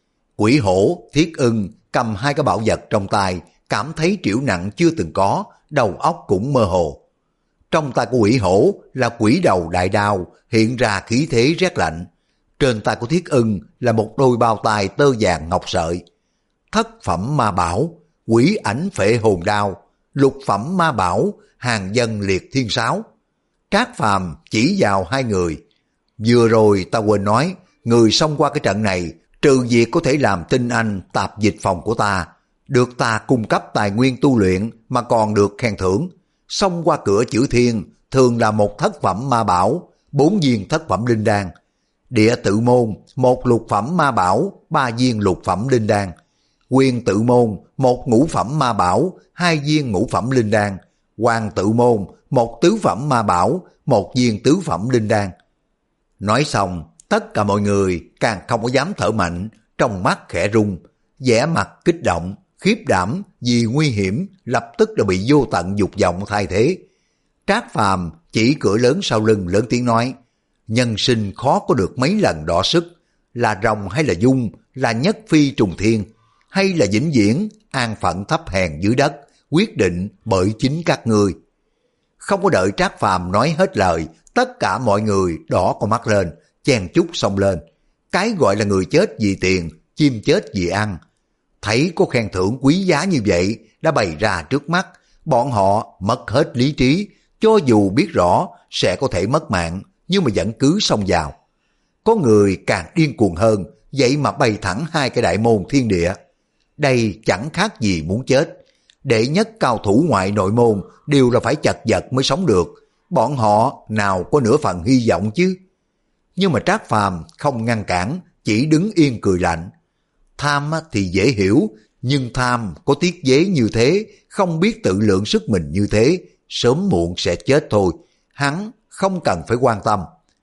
Quỷ hổ, Thiết Ưng cầm hai cái bảo vật trong tay, cảm thấy triểu nặng chưa từng có, đầu óc cũng mơ hồ. Trong tay của quỷ hổ là quỷ đầu đại đao, hiện ra khí thế rét lạnh. Trên tay của Thiết Ưng là một đôi bao tay tơ vàng ngọc sợi. Thất phẩm ma bảo, quỷ ảnh phệ hồn đao, lục phẩm ma bảo, hàng dân liệt thiên sáo. Trác Phàm chỉ vào hai người. Vừa rồi ta quên nói, người xông qua cái trận này, trừ việc có thể làm tinh anh tạp dịch phòng của ta, được ta cung cấp tài nguyên tu luyện mà còn được khen thưởng. Xông qua cửa chữ thiên thường là một thất phẩm ma bảo, bốn viên thất phẩm linh đan. Địa tự môn một lục phẩm ma bảo, ba viên lục phẩm linh đan. Quyền tự môn một ngũ phẩm ma bảo, hai viên ngũ phẩm linh đan. Hoàng tự môn một tứ phẩm ma bảo, một viên tứ phẩm linh đan. Nói xong, tất cả mọi người càng không có dám thở mạnh, trong mắt khẽ rung, vẻ mặt kích động, khiếp đảm vì nguy hiểm, lập tức đã bị vô tận dục vọng thay thế. Trác Phàm chỉ cửa lớn sau lưng lớn tiếng nói, nhân sinh khó có được mấy lần đọ sức, là rồng hay là dung, là nhất phi trùng thiên, hay là vĩnh viễn an phận thấp hèn dưới đất, quyết định bởi chính các ngươi. Không có đợi Trác Phàm nói hết lời, tất cả mọi người đỏ con mắt lên, chen chúc xông lên. Cái gọi là người chết vì tiền, chim chết vì ăn. Thấy có khen thưởng quý giá như vậy đã bày ra trước mắt, bọn họ mất hết lý trí, cho dù biết rõ sẽ có thể mất mạng, nhưng mà vẫn cứ xông vào. Có người càng điên cuồng hơn, vậy mà bày thẳng hai cái đại môn thiên địa. Đây chẳng khác gì muốn chết. Đệ nhất cao thủ ngoại nội môn đều là phải chật vật mới sống được, bọn họ nào có nửa phần hy vọng chứ. Nhưng mà Trác Phàm không ngăn cản, chỉ đứng yên cười lạnh. Tham thì dễ hiểu, nhưng tham có tiết chế như thế, không biết tự lượng sức mình như thế, sớm muộn sẽ chết thôi, hắn không cần phải quan tâm.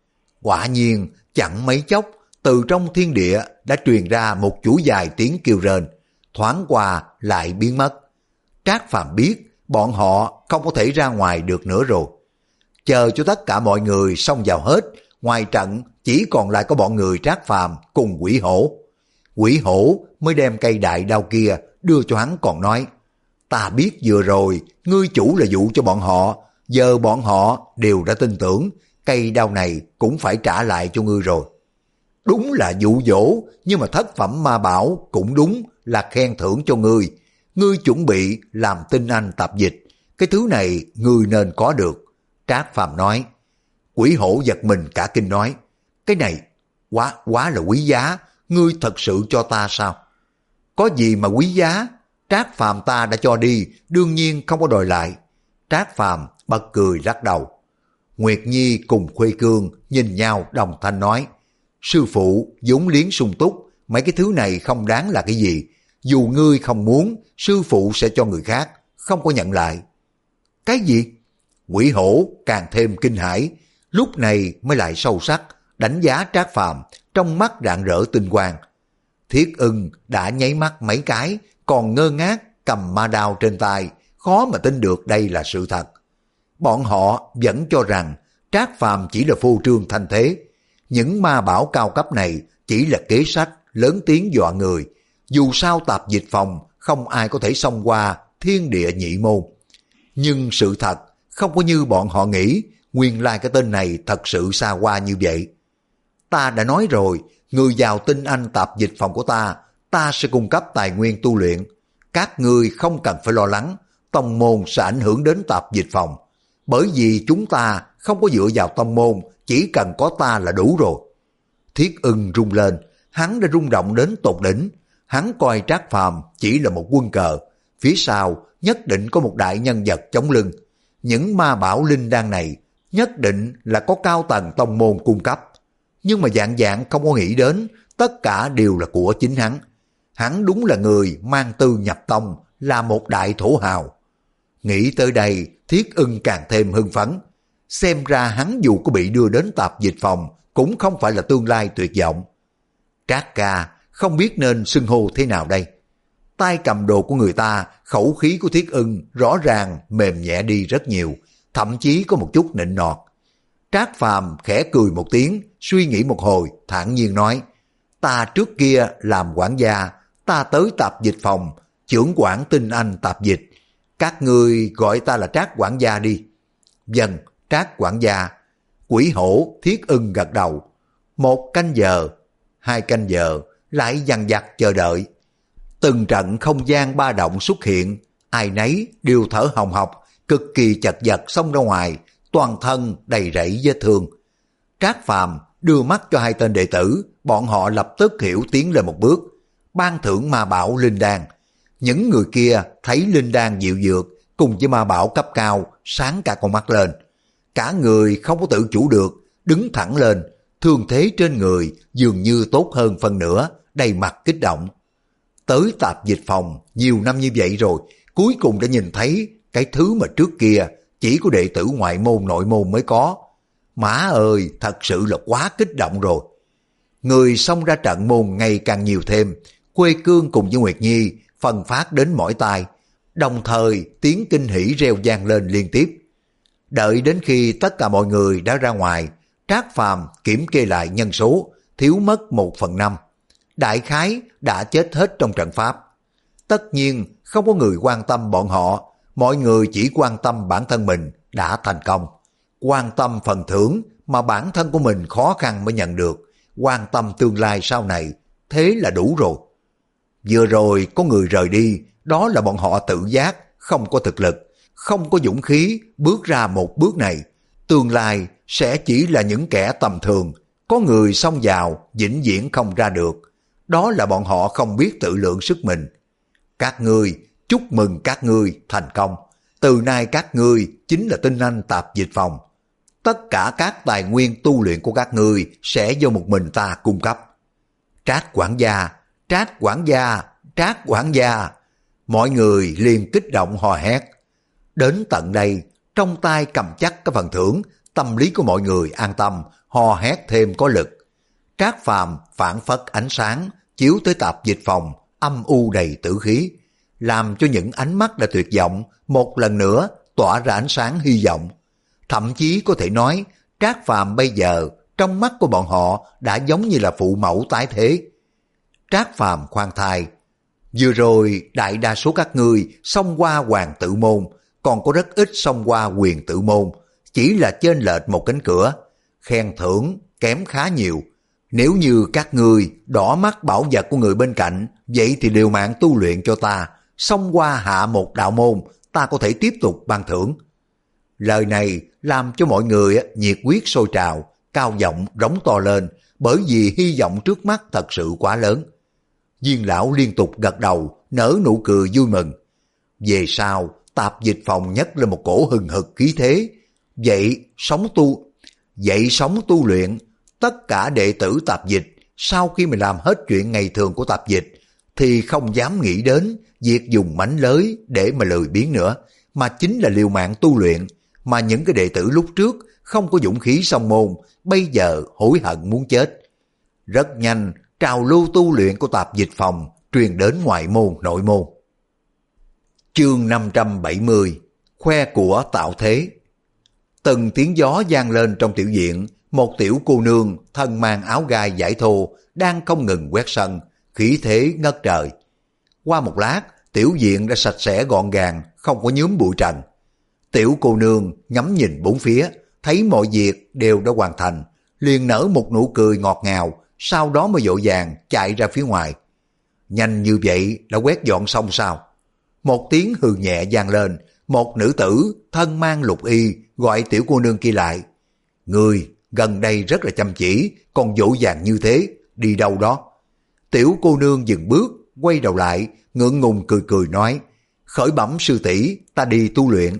Quả nhiên, chẳng mấy chốc, từ trong thiên địa đã truyền ra một chuỗi dài tiếng kêu rên, thoáng qua lại biến mất. Trác Phàm biết bọn họ không có thể ra ngoài được nữa rồi. Chờ cho tất cả mọi người xông vào hết, ngoài trận chỉ còn lại có bọn người Trác Phàm cùng quỷ hổ. Quỷ hổ mới đem cây đại đao kia đưa cho hắn còn nói, Ta biết vừa rồi ngươi chủ là dụ cho bọn họ, giờ bọn họ đều đã tin tưởng, cây đao này cũng phải trả lại cho ngươi rồi. Đúng là dụ dỗ, nhưng mà thất phẩm ma bảo cũng đúng là khen thưởng cho ngươi. Ngươi chuẩn bị làm tinh anh tạp dịch, cái thứ này ngươi nên có được. Trác Phàm nói. Quỷ hổ giật mình cả kinh nói, cái này quá quá là quý giá, ngươi thật sự cho ta sao? Có gì mà quý giá, Trác Phàm ta đã cho đi, đương nhiên không có đòi lại. Trác Phàm bật cười lắc đầu. Nguyệt Nhi cùng Khuê Cương nhìn nhau đồng thanh nói, sư phụ vốn liếng sung túc, mấy cái thứ này không đáng là cái gì, dù ngươi không muốn, sư phụ sẽ cho người khác, không có nhận lại. Cái gì? Quỷ hổ càng thêm kinh hãi, lúc này mới lại sâu sắc đánh giá Trác Phàm, trong mắt rạng rỡ tinh quang. Thiết Ưng đã nháy mắt mấy cái, còn ngơ ngác cầm ma đao trên tay, khó mà tin được đây là sự thật. Bọn họ vẫn cho rằng Trác Phàm chỉ là phô trương thanh thế, những ma bảo cao cấp này chỉ là kế sách lớn tiếng dọa người, dù sao tạp dịch phòng không ai có thể xông qua thiên địa nhị môn. Nhưng sự thật không có như bọn họ nghĩ, nguyên lai cái tên này thật sự xa hoa như vậy. Ta đã nói rồi, người vào tinh anh tạp dịch phòng của ta, ta sẽ cung cấp tài nguyên tu luyện. Các ngươi không cần phải lo lắng, tông môn sẽ ảnh hưởng đến tạp dịch phòng. Bởi vì chúng ta không có dựa vào tông môn, chỉ cần có ta là đủ rồi. Thiết Ưng rung lên, hắn đã rung động đến tột đỉnh. Hắn coi Trác Phàm chỉ là một quân cờ, phía sau nhất định có một đại nhân vật chống lưng. Những ma bảo linh đan này nhất định là có cao tầng tông môn cung cấp. Nhưng mà dạng dạng không có nghĩ đến, tất cả đều là của chính hắn. Hắn đúng là người mang tư nhập tông, là một đại thổ hào. Nghĩ tới đây, Thiết Ưng càng thêm hưng phấn. Xem ra hắn dù có bị đưa đến tạp dịch phòng, cũng không phải là tương lai tuyệt vọng. Trác ca không biết nên xưng hô thế nào đây. Tay cầm đồ của người ta, khẩu khí của Thiết Ưng rõ ràng mềm nhẹ đi rất nhiều, thậm chí có một chút nịnh nọt. Trác Phàm khẽ cười một tiếng, suy nghĩ một hồi, thản nhiên nói, ta trước kia làm quản gia, ta tới tạp dịch phòng, trưởng quản tinh anh tạp dịch. Các ngươi gọi ta là Trác quản gia đi. Vâng, Trác quản gia. Quỷ hổ Thiết Ưng gật đầu. Một canh giờ, hai canh giờ, lại dằn vặt chờ đợi. Từng trận không gian ba động xuất hiện, ai nấy đều thở hồng hộc, cực kỳ chật vật xông ra ngoài, toàn thân đầy rẫy vết thương. Trác Phàm đưa mắt cho hai tên đệ tử, bọn họ lập tức hiểu tiến lên một bước, ban thưởng ma bảo linh đan. Những người kia thấy linh đan dịu dược cùng với ma bảo cấp cao, sáng cả con mắt lên. Cả người không có tự chủ được, đứng thẳng lên, thương thế trên người dường như tốt hơn phần nữa, đầy mặt kích động. Tới tạp dịch phòng nhiều năm như vậy rồi, cuối cùng đã nhìn thấy cái thứ mà trước kia chỉ có đệ tử ngoại môn nội môn mới có. Má ơi, thật sự là quá kích động rồi. Người xông ra trận môn ngày càng nhiều thêm, Quê Cương cùng với Nguyệt Nhi phân phát đến mỏi tai, đồng thời tiếng kinh hỉ reo vang lên liên tiếp. Đợi đến khi tất cả mọi người đã ra ngoài, Trác Phàm kiểm kê lại nhân số, thiếu mất một phần năm. Đại khái đã chết hết trong trận pháp. Tất nhiên không có người quan tâm bọn họ, mọi người chỉ quan tâm bản thân mình đã thành công. Quan tâm phần thưởng mà bản thân của mình khó khăn mới nhận được, quan tâm tương lai sau này, thế là đủ rồi. Vừa rồi có người rời đi, đó là bọn họ tự giác, không có thực lực, không có dũng khí bước ra một bước này. Tương lai sẽ chỉ là những kẻ tầm thường, có người xông vào, vĩnh viễn không ra được. Đó là bọn họ không biết tự lượng sức mình. Các ngươi, chúc mừng các ngươi thành công. Từ nay các ngươi chính là tinh anh tạp dịch phòng. Tất cả các tài nguyên tu luyện của các ngươi sẽ do một mình ta cung cấp. Trác quản gia, Trác quản gia, Trác quản gia. Mọi người liền kích động hò hét. Đến tận đây, trong tay cầm chắc cái phần thưởng, tâm lý của mọi người an tâm, hò hét thêm có lực. Trác Phàm phản phất ánh sáng, chiếu tới tạp dịch phòng, âm u đầy tử khí, làm cho những ánh mắt đã tuyệt vọng một lần nữa tỏa ra ánh sáng hy vọng. Thậm chí có thể nói, Trác Phàm bây giờ trong mắt của bọn họ đã giống như là phụ mẫu tái thế. Trác Phàm khoan thai, Vừa rồi đại đa số các ngươi xông qua Hoàng Tử Môn, còn có rất ít xông qua Quyền Tử Môn, chỉ là chênh lệch một cánh cửa, khen thưởng kém khá nhiều. Nếu như các ngươi đỏ mắt bảo vật của người bên cạnh, vậy thì liều mạng tu luyện cho ta, xông qua hạ một đạo môn, ta có thể tiếp tục ban thưởng. Lời này làm cho mọi người nhiệt huyết sôi trào, cao giọng rống to lên, bởi vì hy vọng trước mắt thật sự quá lớn. Viên lão liên tục gật đầu, nở nụ cười vui mừng. Về sau, tạp dịch phòng nhấc lên một cổ hừng hực khí thế. Vậy sống tu, vậy sống tu luyện, tất cả đệ tử tạp dịch, sau khi mình làm hết chuyện ngày thường của tạp dịch, thì không dám nghĩ đến việc dùng mánh lới để mà lười biếng nữa, mà chính là liều mạng tu luyện. Mà những cái đệ tử lúc trước không có dũng khí xông môn, bây giờ hối hận muốn chết. Rất nhanh, trào lưu tu luyện của tạp dịch phòng truyền đến ngoại môn nội môn. Chương năm trăm bảy mươi, khoe của tạo thế. Từng tiếng gió vang lên trong tiểu viện, một tiểu cô nương thân mang áo gai vải thô đang không ngừng quét sân, khí thế ngất trời. Qua một lát, tiểu viện đã sạch sẽ gọn gàng, không có nhuốm bụi trần. Tiểu cô nương ngắm nhìn bốn phía, thấy mọi việc đều đã hoàn thành, liền nở một nụ cười ngọt ngào, sau đó mới vội vàng chạy ra phía ngoài. Nhanh như vậy đã quét dọn xong sao? Một tiếng hừ nhẹ vang lên, một nữ tử thân mang lục y gọi tiểu cô nương kia lại. Người gần đây rất là chăm chỉ, còn vội vàng như thế, đi đâu đó? Tiểu cô nương dừng bước, quay đầu lại, ngượng ngùng cười cười nói, khởi bẩm sư tỷ, ta đi tu luyện.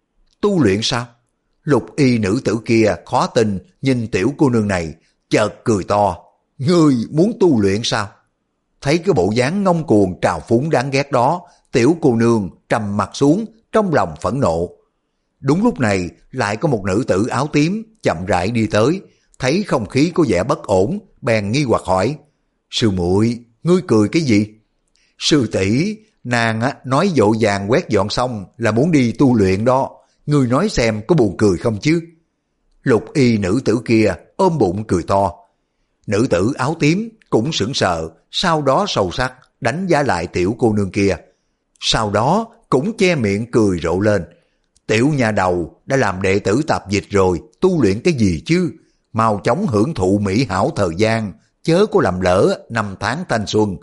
Tu luyện sao? Lục y nữ tử kia khó tin nhìn tiểu cô nương này, chợt cười to. Ngươi muốn tu luyện sao? Thấy cái bộ dáng ngông cuồng trào phúng đáng ghét đó, tiểu cô nương trầm mặt xuống, trong lòng phẫn nộ. Đúng lúc này lại có một nữ tử áo tím chậm rãi đi tới, thấy không khí có vẻ bất ổn, bèn nghi hoặc hỏi, sư muội, ngươi cười cái gì? Sư tỷ, nàng á, nói dội vàng quét dọn xong là muốn đi tu luyện đó, ngươi nói xem có buồn cười không chứ? Lục y nữ tử kia ôm bụng cười to. Nữ tử áo tím cũng sững sờ, sau đó sâu sắc đánh giá lại tiểu cô nương kia. Sau đó cũng che miệng cười rộ lên. Tiểu nhà đầu đã làm đệ tử tạp dịch rồi, tu luyện cái gì chứ? Mau chóng hưởng thụ mỹ hảo thời gian, chớ có làm lỡ năm tháng thanh xuân.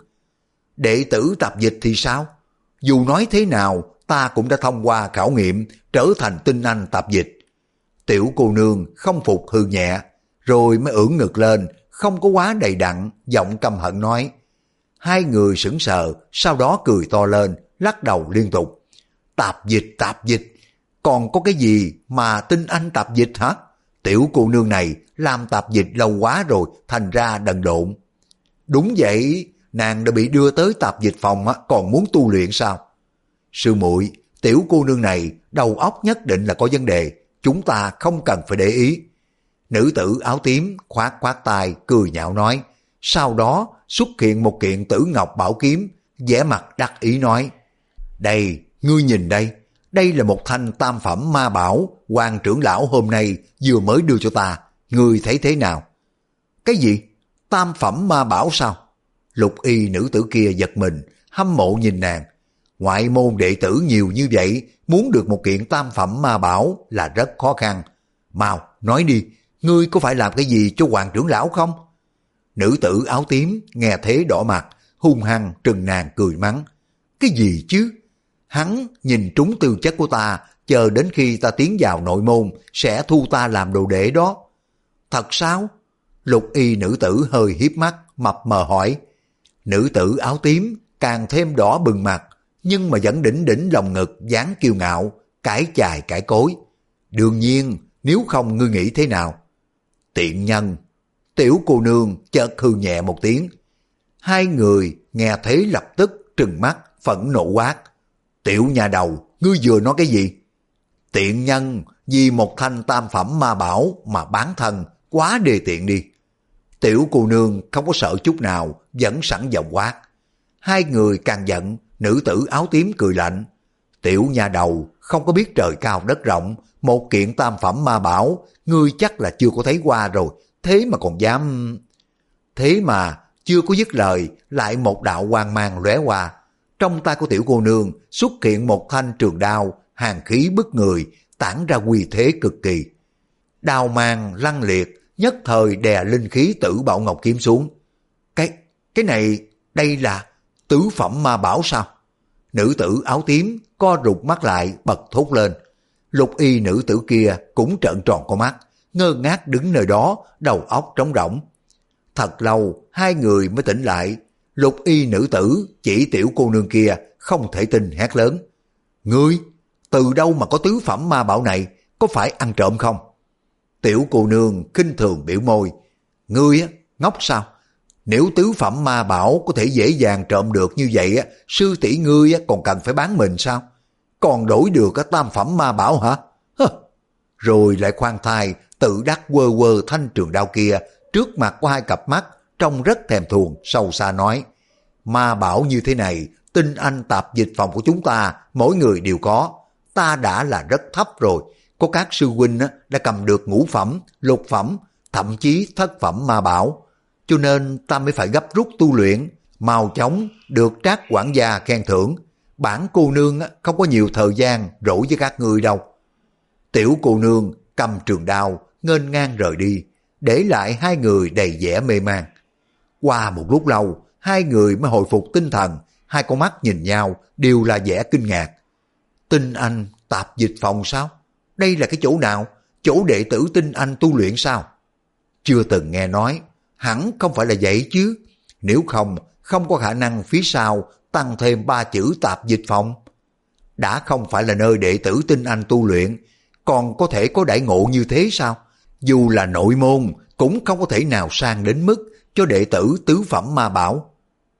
Đệ tử tạp dịch thì sao? Dù nói thế nào, ta cũng đã thông qua khảo nghiệm, trở thành tinh anh tạp dịch. Tiểu cô nương không phục hư nhẹ, rồi mới ưỡn ngực lên, không có quá đầy đặn, giọng căm hận nói. Hai người sững sờ, sau đó cười to lên, lắc đầu liên tục. Tạp dịch, tạp dịch, còn có cái gì mà tinh anh tạp dịch hả? Tiểu cô nương này làm tạp dịch lâu quá rồi, thành ra đần độn. Đúng vậy, nàng đã bị đưa tới tạp dịch phòng còn muốn tu luyện sao? Sư muội, tiểu cô nương này đầu óc nhất định là có vấn đề, chúng ta không cần phải để ý. Nữ tử áo tím khoát khoát tay cười nhạo nói, sau đó xuất hiện một kiện tử ngọc bảo kiếm, vẻ mặt đắc ý nói, đây, ngươi nhìn đây, đây là một thanh tam phẩm ma bảo, Hoàng trưởng lão hôm nay vừa mới đưa cho ta, ngươi thấy thế nào? Cái gì? Tam phẩm ma bảo sao? Lục y nữ tử kia giật mình, hâm mộ nhìn nàng. Ngoại môn đệ tử nhiều như vậy, muốn được một kiện tam phẩm ma bảo là rất khó khăn. Mau, nói đi, ngươi có phải làm cái gì cho Hoàng trưởng lão không? Nữ tử áo tím nghe thế đỏ mặt, hung hăng trừng nàng cười mắng. Cái gì chứ? Hắn nhìn trúng tư chất của ta, chờ đến khi ta tiến vào nội môn sẽ thu ta làm đồ đệ đó. Thật sao? Lục y nữ tử hơi hiếp mắt, mập mờ hỏi. Nữ tử áo tím càng thêm đỏ bừng mặt, nhưng mà vẫn đỉnh đỉnh lòng ngực dáng kiêu ngạo, cãi chài cãi cối. Đương nhiên, nếu không ngươi nghĩ thế nào? Tiện nhân! Tiểu cô nương chợt hừ nhẹ một tiếng. Hai người nghe thế lập tức trừng mắt, phẫn nộ quát. Tiểu nhà đầu, ngươi vừa nói cái gì? Tiện nhân, vì một thanh tam phẩm ma bảo mà bán thân, quá đề tiện đi. Tiểu cô nương không có sợ chút nào, vẫn sẵn giọng quát. Hai người càng giận, nữ tử áo tím cười lạnh. Tiểu nhà đầu, không có biết trời cao đất rộng, một kiện tam phẩm ma bảo, ngươi chắc là chưa có thấy qua rồi, thế mà còn dám... Thế mà, chưa có dứt lời, lại một đạo quang mang lóe qua. trong tay của tiểu cô nương xuất hiện một thanh trường đao, hàn khí bức người, tản ra uy thế cực kỳ. Đao mang lăng liệt, nhất thời đè linh khí Tử Bảo Ngọc kiếm xuống. Cái, cái này, đây là tứ phẩm ma bảo sao? Nữ tử áo tím co rụt mắt lại bật thốt lên. Lục y nữ tử kia cũng trợn tròn con mắt, ngơ ngác đứng nơi đó, đầu óc trống rỗng. Thật lâu, hai người mới tỉnh lại. Lục y nữ tử chỉ tiểu cô nương kia không thể tin hét lớn. Ngươi, từ đâu mà có tứ phẩm ma bảo này, có phải ăn trộm không? Tiểu cô nương khinh thường biểu môi. Ngươi á, ngốc sao? Nếu tứ phẩm ma bảo có thể dễ dàng trộm được như vậy á, sư tỷ ngươi á còn cần phải bán mình sao? Còn đổi được cái tam phẩm ma bảo hả? Hơ. Rồi lại khoan thai tự đắc quơ quơ thanh trường đao kia trước mặt của hai cặp mắt, trông rất thèm thuồng, sâu xa nói. Ma bảo như thế này, tinh anh tạp dịch phòng của chúng ta, mỗi người đều có. Ta đã là rất thấp rồi. Có các sư huynh đã cầm được ngũ phẩm, lục phẩm, thậm chí thất phẩm ma bảo. Cho nên ta mới phải gấp rút tu luyện, mau chóng được Trác quản gia khen thưởng. Bản cô nương không có nhiều thời gian rỗi với các ngươi đâu. Tiểu cô nương cầm trường đao, nghênh ngang rời đi, để lại hai người đầy vẻ mê man. Qua một lúc lâu, hai người mới hồi phục tinh thần, hai con mắt nhìn nhau đều là vẻ kinh ngạc. Tinh anh tạp dịch phòng sao? Đây là cái chỗ nào? Chỗ đệ tử tinh anh tu luyện sao? Chưa từng nghe nói, hẳn không phải là vậy chứ. Nếu không, không có khả năng phía sau tăng thêm ba chữ tạp dịch phòng. Đã không phải là nơi đệ tử tinh anh tu luyện, còn có thể có đãi ngộ như thế sao? Dù là nội môn, cũng không có thể nào sang đến mức cho đệ tử tứ phẩm ma bảo.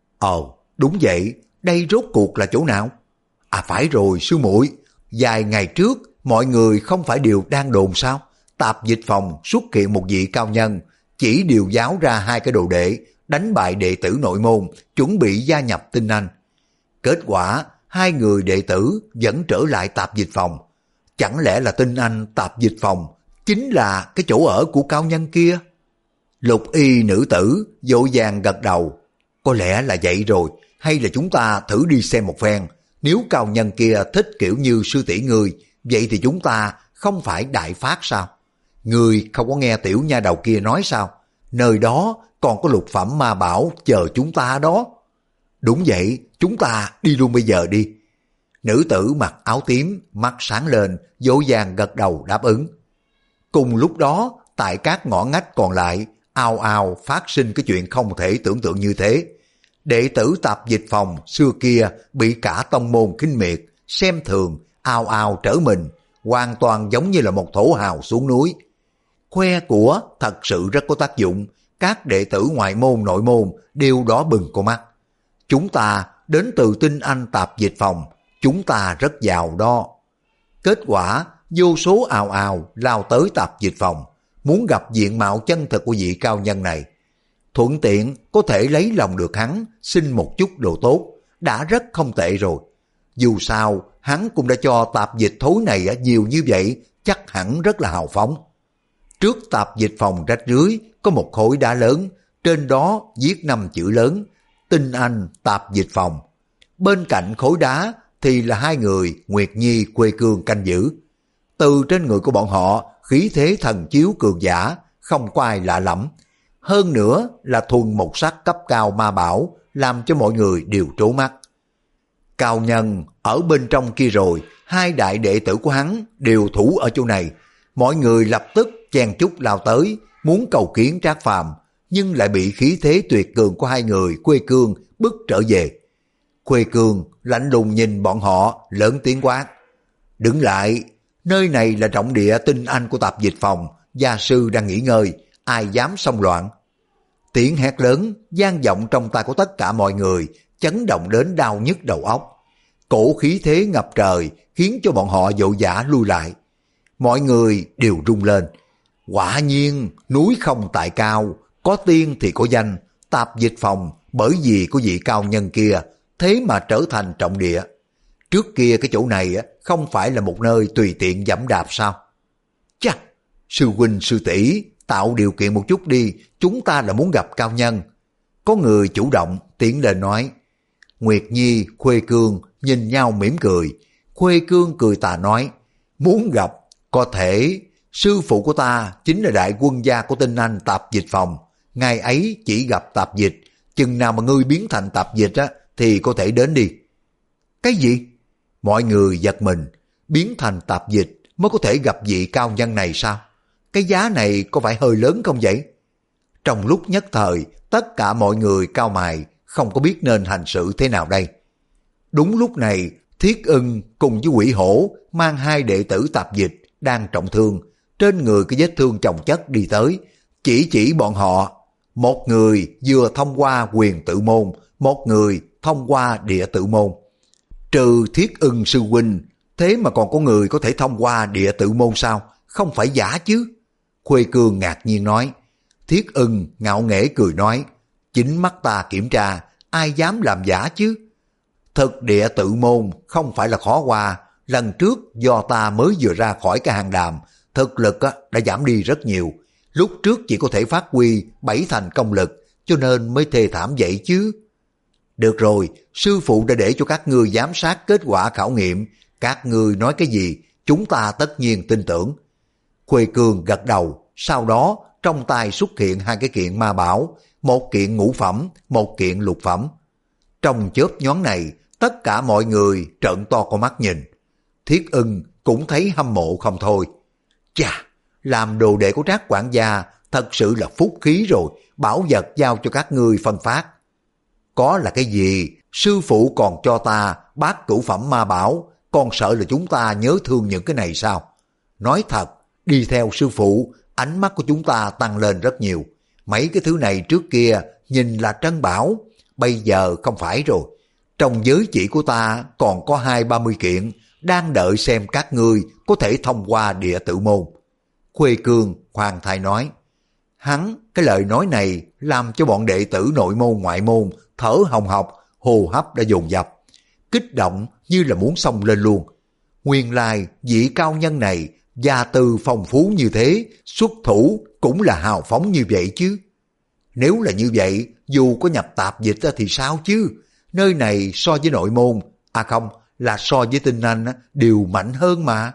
Ồ, đúng vậy, đây rốt cuộc là chỗ nào? À phải rồi sư muội, vài ngày trước mọi người không phải đều đang đồn sao? Tạp dịch phòng xuất hiện một vị cao nhân, chỉ điều giáo ra hai cái đồ đệ, đánh bại đệ tử nội môn, chuẩn bị gia nhập tinh anh. Kết quả, hai người đệ tử vẫn trở lại tạp dịch phòng. Chẳng lẽ là tinh anh tạp dịch phòng chính là cái chỗ ở của cao nhân kia? Lục y nữ tử vội vàng gật đầu. Có lẽ là vậy rồi, hay là chúng ta thử đi xem một phen. Nếu cao nhân kia thích kiểu như sư tỷ ngươi, vậy thì chúng ta không phải đại phát sao? Ngươi không có nghe tiểu nha đầu kia nói sao? Nơi đó còn có lục phẩm ma bảo chờ chúng ta đó. Đúng vậy, chúng ta đi luôn bây giờ đi. Nữ tử mặc áo tím, mắt sáng lên, dỗ dàng gật đầu đáp ứng. Cùng lúc đó, tại các ngõ ngách còn lại, ào ào phát sinh cái chuyện không thể tưởng tượng như thế. Đệ tử tạp dịch phòng xưa kia bị cả tông môn khinh miệt, xem thường, ào ào trở mình, hoàn toàn giống như là một thổ hào xuống núi. Khoe của thật sự rất có tác dụng, các đệ tử ngoại môn nội môn đều đỏ bừng con mắt. Chúng ta đến từ tinh anh tạp dịch phòng, chúng ta rất giàu đó. Kết quả, vô số ào ào lao tới tạp dịch phòng, muốn gặp diện mạo chân thực của vị cao nhân này. Thuận tiện có thể lấy lòng được hắn, xin một chút đồ tốt, đã rất không tệ rồi. Dù sao, hắn cũng đã cho tạp dịch thối này nhiều như vậy, chắc hẳn rất là hào phóng. Trước tạp dịch phòng rách rưới có một khối đá lớn, trên đó viết năm chữ lớn, tinh anh tạp dịch phòng. Bên cạnh khối đá thì là hai người Nguyệt Nhi Quê Cương canh giữ. Từ trên người của bọn họ khí thế thần chiếu cường giả, không có ai lạ lẫm. Hơn nữa là thuần một sắc cấp cao ma bảo, làm cho mọi người đều trố mắt. Cao nhân ở bên trong kia rồi, hai đại đệ tử của hắn đều thủ ở chỗ này. Mọi người lập tức chen chúc lao tới, muốn cầu kiến Trác Phàm, nhưng lại bị khí thế tuyệt cường của hai người Quê Cương bức trở về. Quê Cương lạnh lùng nhìn bọn họ, lớn tiếng quát. Đứng lại, nơi này là trọng địa tinh anh của tạp dịch phòng, gia sư đang nghỉ ngơi, ai dám xông loạn. Tiếng hét lớn vang vọng trong tai của tất cả mọi người, chấn động đến đau nhức đầu óc. Cổ khí thế ngập trời khiến cho bọn họ vội vã lui lại. Mọi người đều rung lên. Quả nhiên núi không tại cao, có tiên thì có danh. Tạp dịch phòng bởi vì có vị cao nhân kia, thế mà trở thành trọng địa. Trước kia cái chỗ này không phải là một nơi tùy tiện dẫm đạp sao? Chà, sư huynh sư tỷ tạo điều kiện một chút đi, chúng ta là muốn gặp cao nhân. Có người chủ động tiến lên nói. Nguyệt Nhi, Khuê Cương nhìn nhau mỉm cười. Khuê Cương cười tà nói, muốn gặp, có thể, sư phụ của ta chính là đại quân gia của Tinh Anh tạp dịch phòng. Ngày ấy chỉ gặp tạp dịch, chừng nào mà ngươi biến thành tạp dịch á, thì có thể đến đi. Cái gì? Mọi người giật mình, biến thành tạp dịch mới có thể gặp vị cao nhân này sao? Cái giá này có phải hơi lớn không vậy? Trong lúc nhất thời, tất cả mọi người cau mày, không có biết nên hành xử thế nào đây. Đúng lúc này, Thiết Ưng cùng với Quỷ Hổ mang hai đệ tử tạp dịch đang trọng thương, trên người cái vết thương chồng chất đi tới, chỉ chỉ bọn họ. Một người vừa thông qua quyền tự môn, một người thông qua địa tự môn. Trừ Thiết Ưng sư huynh, thế mà còn có người có thể thông qua địa tự môn sao? Không phải giả chứ? Khuê Cương ngạc nhiên nói. Thiết Ưng ngạo nghễ cười nói, chính mắt ta kiểm tra, ai dám làm giả chứ? Thực địa tự môn không phải là khó qua, lần trước do ta mới vừa ra khỏi cái hàng đàm, thực lực đã giảm đi rất nhiều. Lúc trước chỉ có thể phát huy bảy thành công lực, cho nên mới thê thảm vậy chứ. Được rồi, sư phụ đã để cho các ngươi giám sát kết quả khảo nghiệm, các ngươi nói cái gì, chúng ta tất nhiên tin tưởng. Khuê Cương gật đầu, sau đó trong tay xuất hiện hai cái kiện ma bảo, một kiện ngũ phẩm, một kiện lục phẩm. Trong chớp nhoáng này, tất cả mọi người trợn to con mắt nhìn. Thiết Ưng cũng thấy hâm mộ không thôi. Chà, làm đồ đệ của Trác quản gia thật sự là phúc khí rồi, bảo vật giao cho các ngươi phân phát. Có là cái gì, sư phụ còn cho ta bát cửu phẩm ma bảo, còn sợ là chúng ta nhớ thương những cái này sao? Nói thật, đi theo sư phụ, ánh mắt của chúng ta tăng lên rất nhiều. Mấy cái thứ này trước kia nhìn là trân bảo, bây giờ không phải rồi. Trong giới chỉ của ta còn có hai ba mươi kiện, đang đợi xem các ngươi có thể thông qua địa tự môn. Khuê Cương khoan thai nói. Hắn, cái lời nói này làm cho bọn đệ tử nội môn ngoại môn thở hồng hộc, hô hấp đã dồn dập, kích động như là muốn xông lên luôn. Nguyên lai vị cao nhân này gia tư phong phú như thế, xuất thủ cũng là hào phóng như vậy chứ. Nếu là như vậy, dù có nhập tạp dịch thì sao chứ? Nơi này so với nội môn, à không, là so với Tinh Anh đều mạnh hơn mà.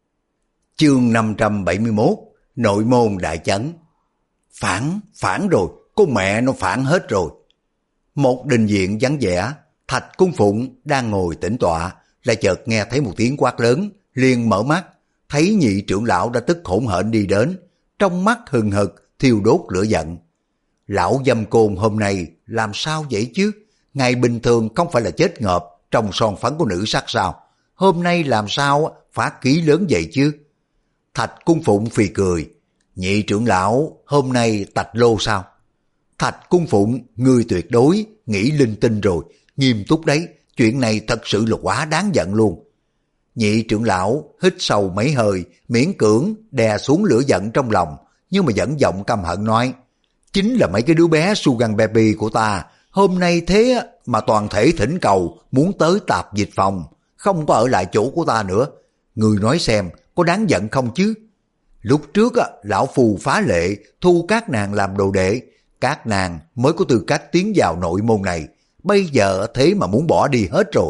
Chương năm trăm bảy mươi mốt, nội môn đại chấn. Phản, phản rồi, con mẹ nó phản hết rồi. Một đình viện vắng vẻ, Thạch Cung Phụng đang ngồi tĩnh tọa, lại chợt nghe thấy một tiếng quát lớn, liền mở mắt, thấy nhị trưởng lão đã tức hổn hển đi đến, trong mắt hừng hực thiêu đốt lửa giận. Lão dâm côn hôm nay làm sao vậy chứ? Ngày bình thường không phải là chết ngợp trong son phấn của nữ sắc sao? Hôm nay làm sao phát khí lớn vậy chứ? Thạch Cung Phụng phì cười, nhị trưởng lão hôm nay tạch lô sao? Thạch Cung Phụng, ngươi tuyệt đối nghĩ linh tinh rồi, nghiêm túc đấy, chuyện này thật sự là quá đáng giận luôn. Nhị trưởng lão hít sâu mấy hơi, miễn cưỡng đè xuống lửa giận trong lòng, nhưng mà vẫn giọng căm hận nói, chính là mấy cái đứa bé Sugar Baby của ta, hôm nay thế mà toàn thể thỉnh cầu muốn tới tạp dịch phòng, không có ở lại chỗ của ta nữa. Người nói xem, có đáng giận không chứ? Lúc trước lão phù phá lệ thu các nàng làm đồ đệ, các nàng mới có tư cách tiến vào nội môn này, bây giờ thế mà muốn bỏ đi hết rồi.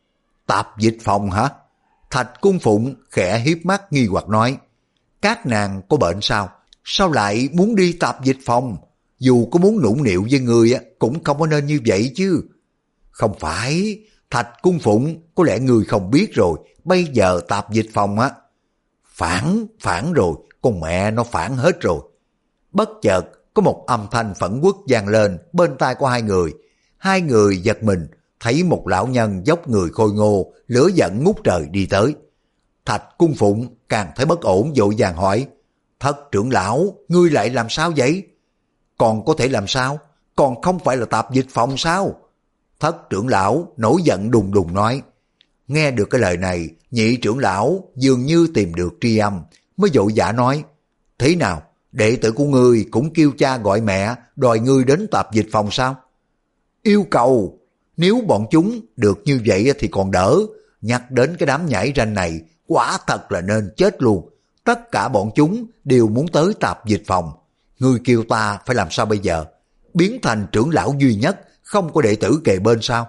Tạp dịch phòng hả? Thạch Cung Phụng khẽ hiếp mắt nghi hoặc nói, các nàng có bệnh sao? Sao lại muốn đi tạp dịch phòng? Dù có muốn nũng nịu với người cũng không có nên như vậy chứ. Không phải, Thạch Cung Phụng, có lẽ người không biết rồi, bây giờ tạp dịch phòng á. Phản, phản rồi, con mẹ nó phản hết rồi. Bất chợt, có một âm thanh phẫn uất vang lên bên tai của hai người. Hai người giật mình, thấy một lão nhân dốc người khôi ngô, lửa giận ngút trời đi tới. Thạch Cung Phụng càng thấy bất ổn, vội vàng hỏi, Thất trưởng lão, ngươi lại làm sao vậy? Còn có thể làm sao? Còn không phải là tạp dịch phòng sao? Thất trưởng lão nổi giận đùng đùng nói. Nghe được cái lời này, nhị trưởng lão dường như tìm được tri âm, mới vội vã nói, thế nào, đệ tử của ngươi cũng kêu cha gọi mẹ, đòi ngươi đến tạp dịch phòng sao? Yêu cầu, nếu bọn chúng được như vậy thì còn đỡ, nhắc đến cái đám nhảy ranh này, quả thật là nên chết luôn. Tất cả bọn chúng đều muốn tới tạp dịch phòng. Ngươi kêu ta phải làm sao bây giờ? Biến thành trưởng lão duy nhất, không có đệ tử kề bên sao?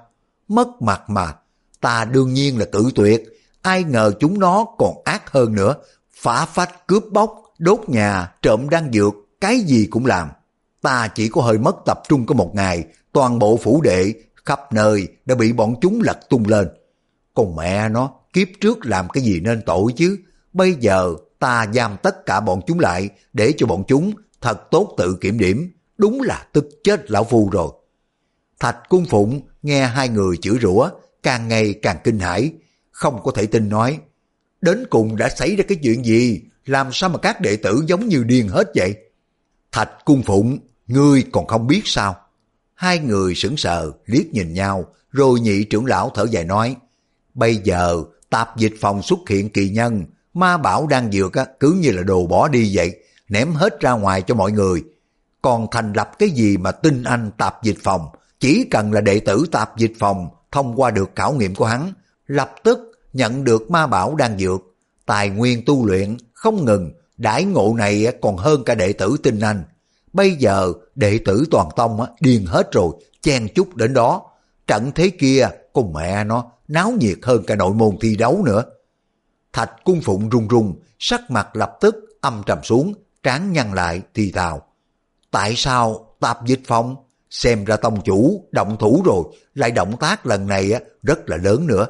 mất mặt mà. Ta đương nhiên là cự tuyệt, ai ngờ chúng nó còn ác hơn nữa, phá phách cướp bóc, đốt nhà, trộm đan dược, cái gì cũng làm. Ta chỉ có hơi mất tập trung có một ngày, toàn bộ phủ đệ, khắp nơi đã bị bọn chúng lật tung lên. Còn mẹ nó, kiếp trước làm cái gì nên tội chứ, bây giờ ta giam tất cả bọn chúng lại để cho bọn chúng thật tốt tự kiểm điểm, đúng là tức chết lão phu rồi. Thạch Cung Phụng nghe hai người chửi rủa, càng ngày càng kinh hãi, không có thể tin nói, đến cùng đã xảy ra cái chuyện gì, làm sao mà các đệ tử giống như điên hết vậy? Thạch Cung Phụng, ngươi còn không biết sao? Hai người sững sờ liếc nhìn nhau, rồi nhị trưởng lão thở dài nói, bây giờ tạp dịch phòng xuất hiện kỳ nhân, ma bảo đang dược á, cứ như là đồ bỏ đi vậy, ném hết ra ngoài cho mọi người. Còn thành lập cái gì mà tinh anh tạp dịch phòng, chỉ cần là đệ tử tạp dịch phòng thông qua được khảo nghiệm của hắn, lập tức nhận được ma bảo đang dược, tài nguyên tu luyện không ngừng, đãi ngộ này còn hơn cả đệ tử tinh anh. Bây giờ đệ tử toàn tông điên hết rồi, chen chúc đến đó, trận thế kia con mẹ nó náo nhiệt hơn cả nội môn thi đấu nữa. Thạch Cung Phụng run run, sắc mặt lập tức âm trầm xuống, trán nhăn lại thì thào, tại sao tạp dịch phòng? Xem ra tông chủ động thủ rồi, lại động tác lần này rất là lớn nữa.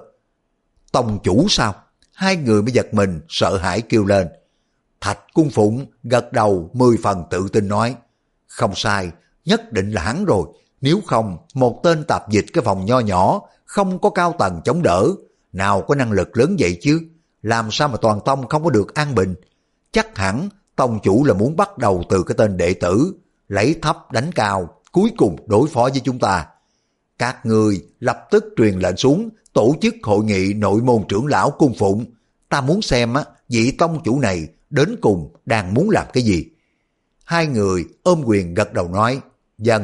Tông chủ sao? Hai người mới giật mình, sợ hãi kêu lên. Thạch Cung Phụng gật đầu mười phần tự tin nói, không sai, nhất định là hắn rồi, nếu không một tên tạp dịch cái phòng nho nhỏ, không có cao tầng chống đỡ, nào có năng lực lớn vậy chứ, làm sao mà toàn tông không có được an bình. Chắc hẳn tông chủ là muốn bắt đầu từ cái tên đệ tử, lấy thấp đánh cao, cuối cùng đối phó với chúng ta. Các người lập tức truyền lệnh xuống, tổ chức hội nghị nội môn trưởng lão Cung Phụng, ta muốn xem á, vị tông chủ này đến cùng đang muốn làm cái gì. Hai người ôm quyền gật đầu nói, vâng.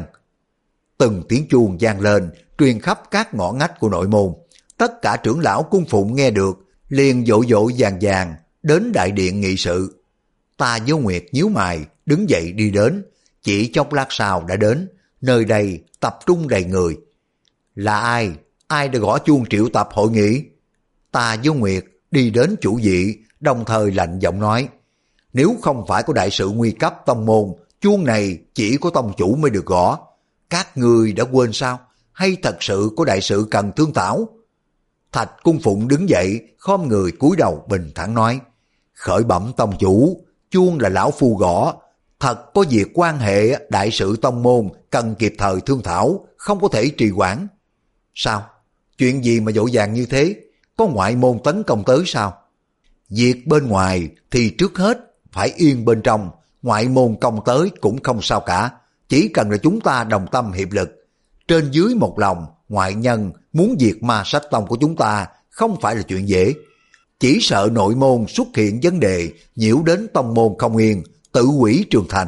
Từng tiếng chuông vang lên, truyền khắp các ngõ ngách của nội môn. Tất cả trưởng lão Cung Phụng nghe được, liền vội vội vàng vàng đến đại điện nghị sự. Ta Vô Nguyệt nhíu mày, đứng dậy đi đến, chỉ chốc lát sau đã đến, nơi đây tập trung đầy người. Là ai? Ai đã gõ chuông triệu tập hội nghị? Ta Vô Nguyệt đi đến chủ vị, đồng thời lạnh giọng nói, nếu không phải có đại sự nguy cấp tông môn, chuông này chỉ có tông chủ mới được gõ. Các người đã quên sao? Hay thật sự có đại sự cần thương thảo? Thạch Cung Phụng đứng dậy, khom người cúi đầu bình thản nói, khởi bẩm tông chủ, chuông là lão phu gõ, thật có việc quan hệ đại sự tông môn cần kịp thời thương thảo, không có thể trì hoãn. Sao? Chuyện gì mà vội vàng như thế? Có ngoại môn tấn công tới sao? Việc bên ngoài thì trước hết phải yên bên trong, ngoại môn công tới cũng không sao cả, chỉ cần là chúng ta đồng tâm hiệp lực, trên dưới một lòng, ngoại nhân muốn diệt ma sách tông của chúng ta không phải là chuyện dễ. Chỉ sợ nội môn xuất hiện vấn đề nhiễu đến tông môn không yên, tự hủy trường thành.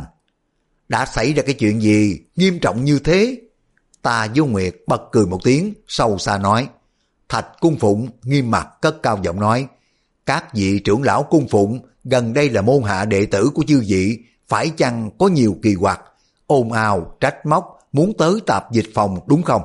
Đã xảy ra cái chuyện gì nghiêm trọng như thế? Ta Vô Nguyệt bật cười một tiếng, sâu xa nói. Thạch Cung Phụng nghiêm mặt cất cao giọng nói, các vị trưởng lão Cung Phụng gần đây là môn hạ đệ tử của chư vị, phải chăng có nhiều kỳ quặc, ồn ào trách móc muốn tới tạp dịch phòng đúng không?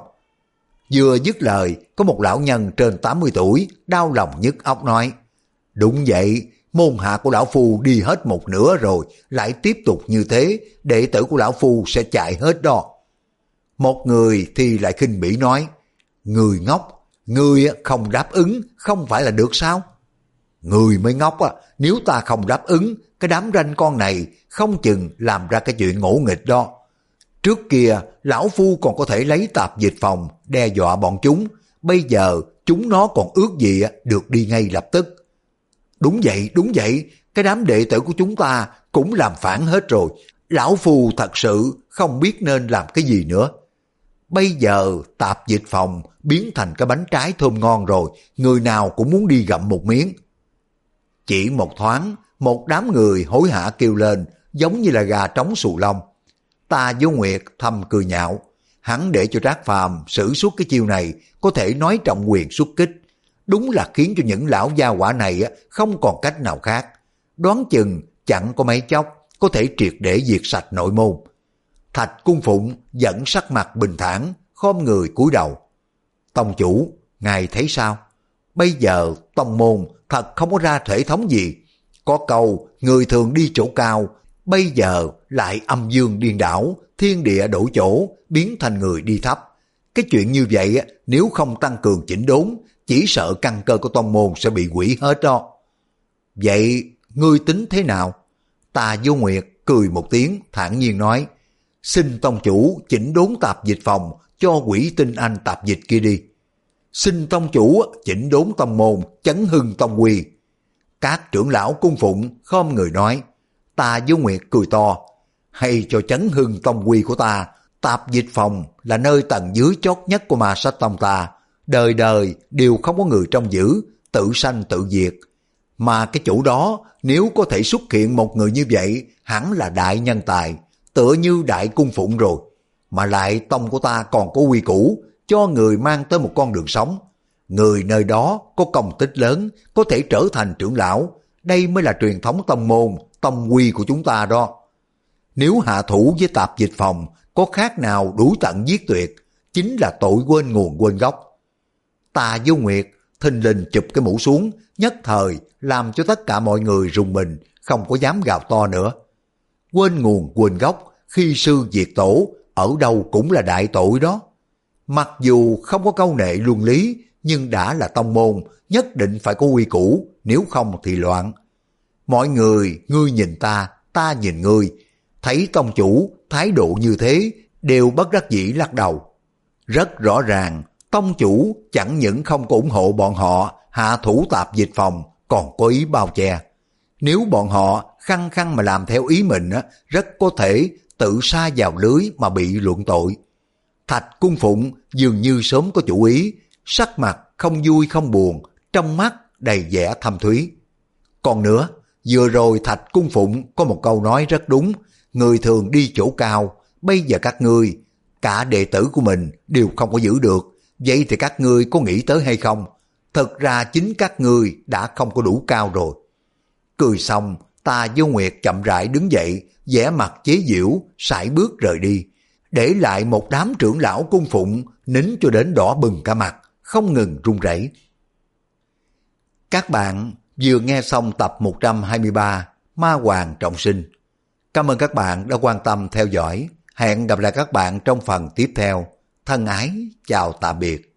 Vừa dứt lời, có một lão nhân trên tám mươi tuổi đau lòng nhức óc nói, đúng vậy, môn hạ của lão phu đi hết một nửa rồi, lại tiếp tục như thế, đệ tử của lão phu sẽ chạy hết đó. Một người thì lại khinh bỉ nói, người ngốc, người không đáp ứng không phải là được sao? Người mới ngốc á, nếu ta không đáp ứng, cái đám ranh con này không chừng làm ra cái chuyện ngỗ nghịch đó. Trước kia, lão phu còn có thể lấy tạp dịch phòng đe dọa bọn chúng, bây giờ chúng nó còn ước gì được đi ngay lập tức. Đúng vậy, đúng vậy, cái đám đệ tử của chúng ta cũng làm phản hết rồi, lão phu thật sự không biết nên làm cái gì nữa. Bây giờ tạp dịch phòng biến thành cái bánh trái thơm ngon rồi, người nào cũng muốn đi gặm một miếng. Chỉ một thoáng, một đám người hối hả kêu lên, giống như là gà trống xù lông. Ta Vô Nguyệt thầm cười nhạo, hắn để cho Trác Phàm sử xuất cái chiêu này có thể nói trọng quyền xuất kích, đúng là khiến cho những lão gia hỏa này không còn cách nào khác. Đoán chừng chẳng có mấy chốc có thể triệt để diệt sạch nội môn. Thạch Cung Phụng vẫn sắc mặt bình thản, khom người cúi đầu. Tông chủ, ngài thấy sao? Bây giờ tông môn thật không có ra thể thống gì. Có câu người thường đi chỗ cao, bây giờ lại âm dương điên đảo, thiên địa đổi chỗ, biến thành người đi thấp. Cái chuyện như vậy nếu không tăng cường chỉnh đốn, chỉ sợ căn cơ của tông môn sẽ bị hủy hết đó. Vậy ngươi tính thế nào? Tà Vô Nguyệt cười một tiếng thản nhiên nói, xin tông chủ chỉnh đốn tạp dịch phòng cho quỷ tinh anh tạp dịch kia đi. Xin tông chủ chỉnh đốn tông môn, chấn hưng tông quy. Các trưởng lão cung phụng khom người nói. Tà Vô Nguyệt cười to, hay cho chấn hưng tông quy của ta, tạp dịch phòng là nơi tầng dưới chót nhất của ma sách tông ta, đời đời đều không có người trông giữ, tự sanh tự diệt. Mà cái chỗ đó nếu có thể xuất hiện một người như vậy, hẳn là đại nhân tài, tựa như đại cung phụng rồi. Mà lại tông của ta còn có quy củ, cho người mang tới một con đường sống. Người nơi đó có công tích lớn, có thể trở thành trưởng lão. Đây mới là truyền thống tông môn, tông quy của chúng ta đó. Nếu hạ thủ với tạp dịch phòng, có khác nào đuổi tận giết tuyệt, chính là tội quên nguồn quên gốc. Tà Vô Nguyệt thình lình chụp cái mũ xuống, nhất thời làm cho tất cả mọi người rùng mình, không có dám gào to nữa. Quên nguồn quên gốc, khi sư diệt tổ, ở đâu cũng là đại tội đó. Mặc dù không có câu nệ luân lý, nhưng đã là tông môn, nhất định phải có quy củ, nếu không thì loạn. Mọi người, ngươi nhìn ta, ta nhìn ngươi, thấy tông chủ thái độ như thế, đều bất đắc dĩ lắc đầu. Rất rõ ràng, tông chủ chẳng những không có ủng hộ bọn họ hạ thủ tạp dịch phòng, còn có ý bao che. Nếu bọn họ khăng khăng mà làm theo ý mình, rất có thể tự sa vào lưới mà bị luận tội. Thạch cung phụng dường như sớm có chủ ý, sắc mặt không vui không buồn, trong mắt đầy vẻ thâm thúy. Còn nữa, vừa rồi Thạch cung phụng có một câu nói rất đúng, người thường đi chỗ cao, bây giờ các ngươi, cả đệ tử của mình đều không có giữ được, vậy thì các ngươi có nghĩ tới hay không? Thật ra chính các ngươi đã không có đủ cao rồi. Cười xong, Tà Vô Nguyệt chậm rãi đứng dậy, vẻ mặt chế giễu, sải bước rời đi, để lại một đám trưởng lão cung phụng nín cho đến đỏ bừng cả mặt, không ngừng run rẩy. Các bạn vừa nghe xong tập một trăm hai mươi ba Ma Hoàng Trọng Sinh. Cảm ơn các bạn đã quan tâm theo dõi. Hẹn gặp lại các bạn trong phần tiếp theo. Thân ái, chào tạm biệt.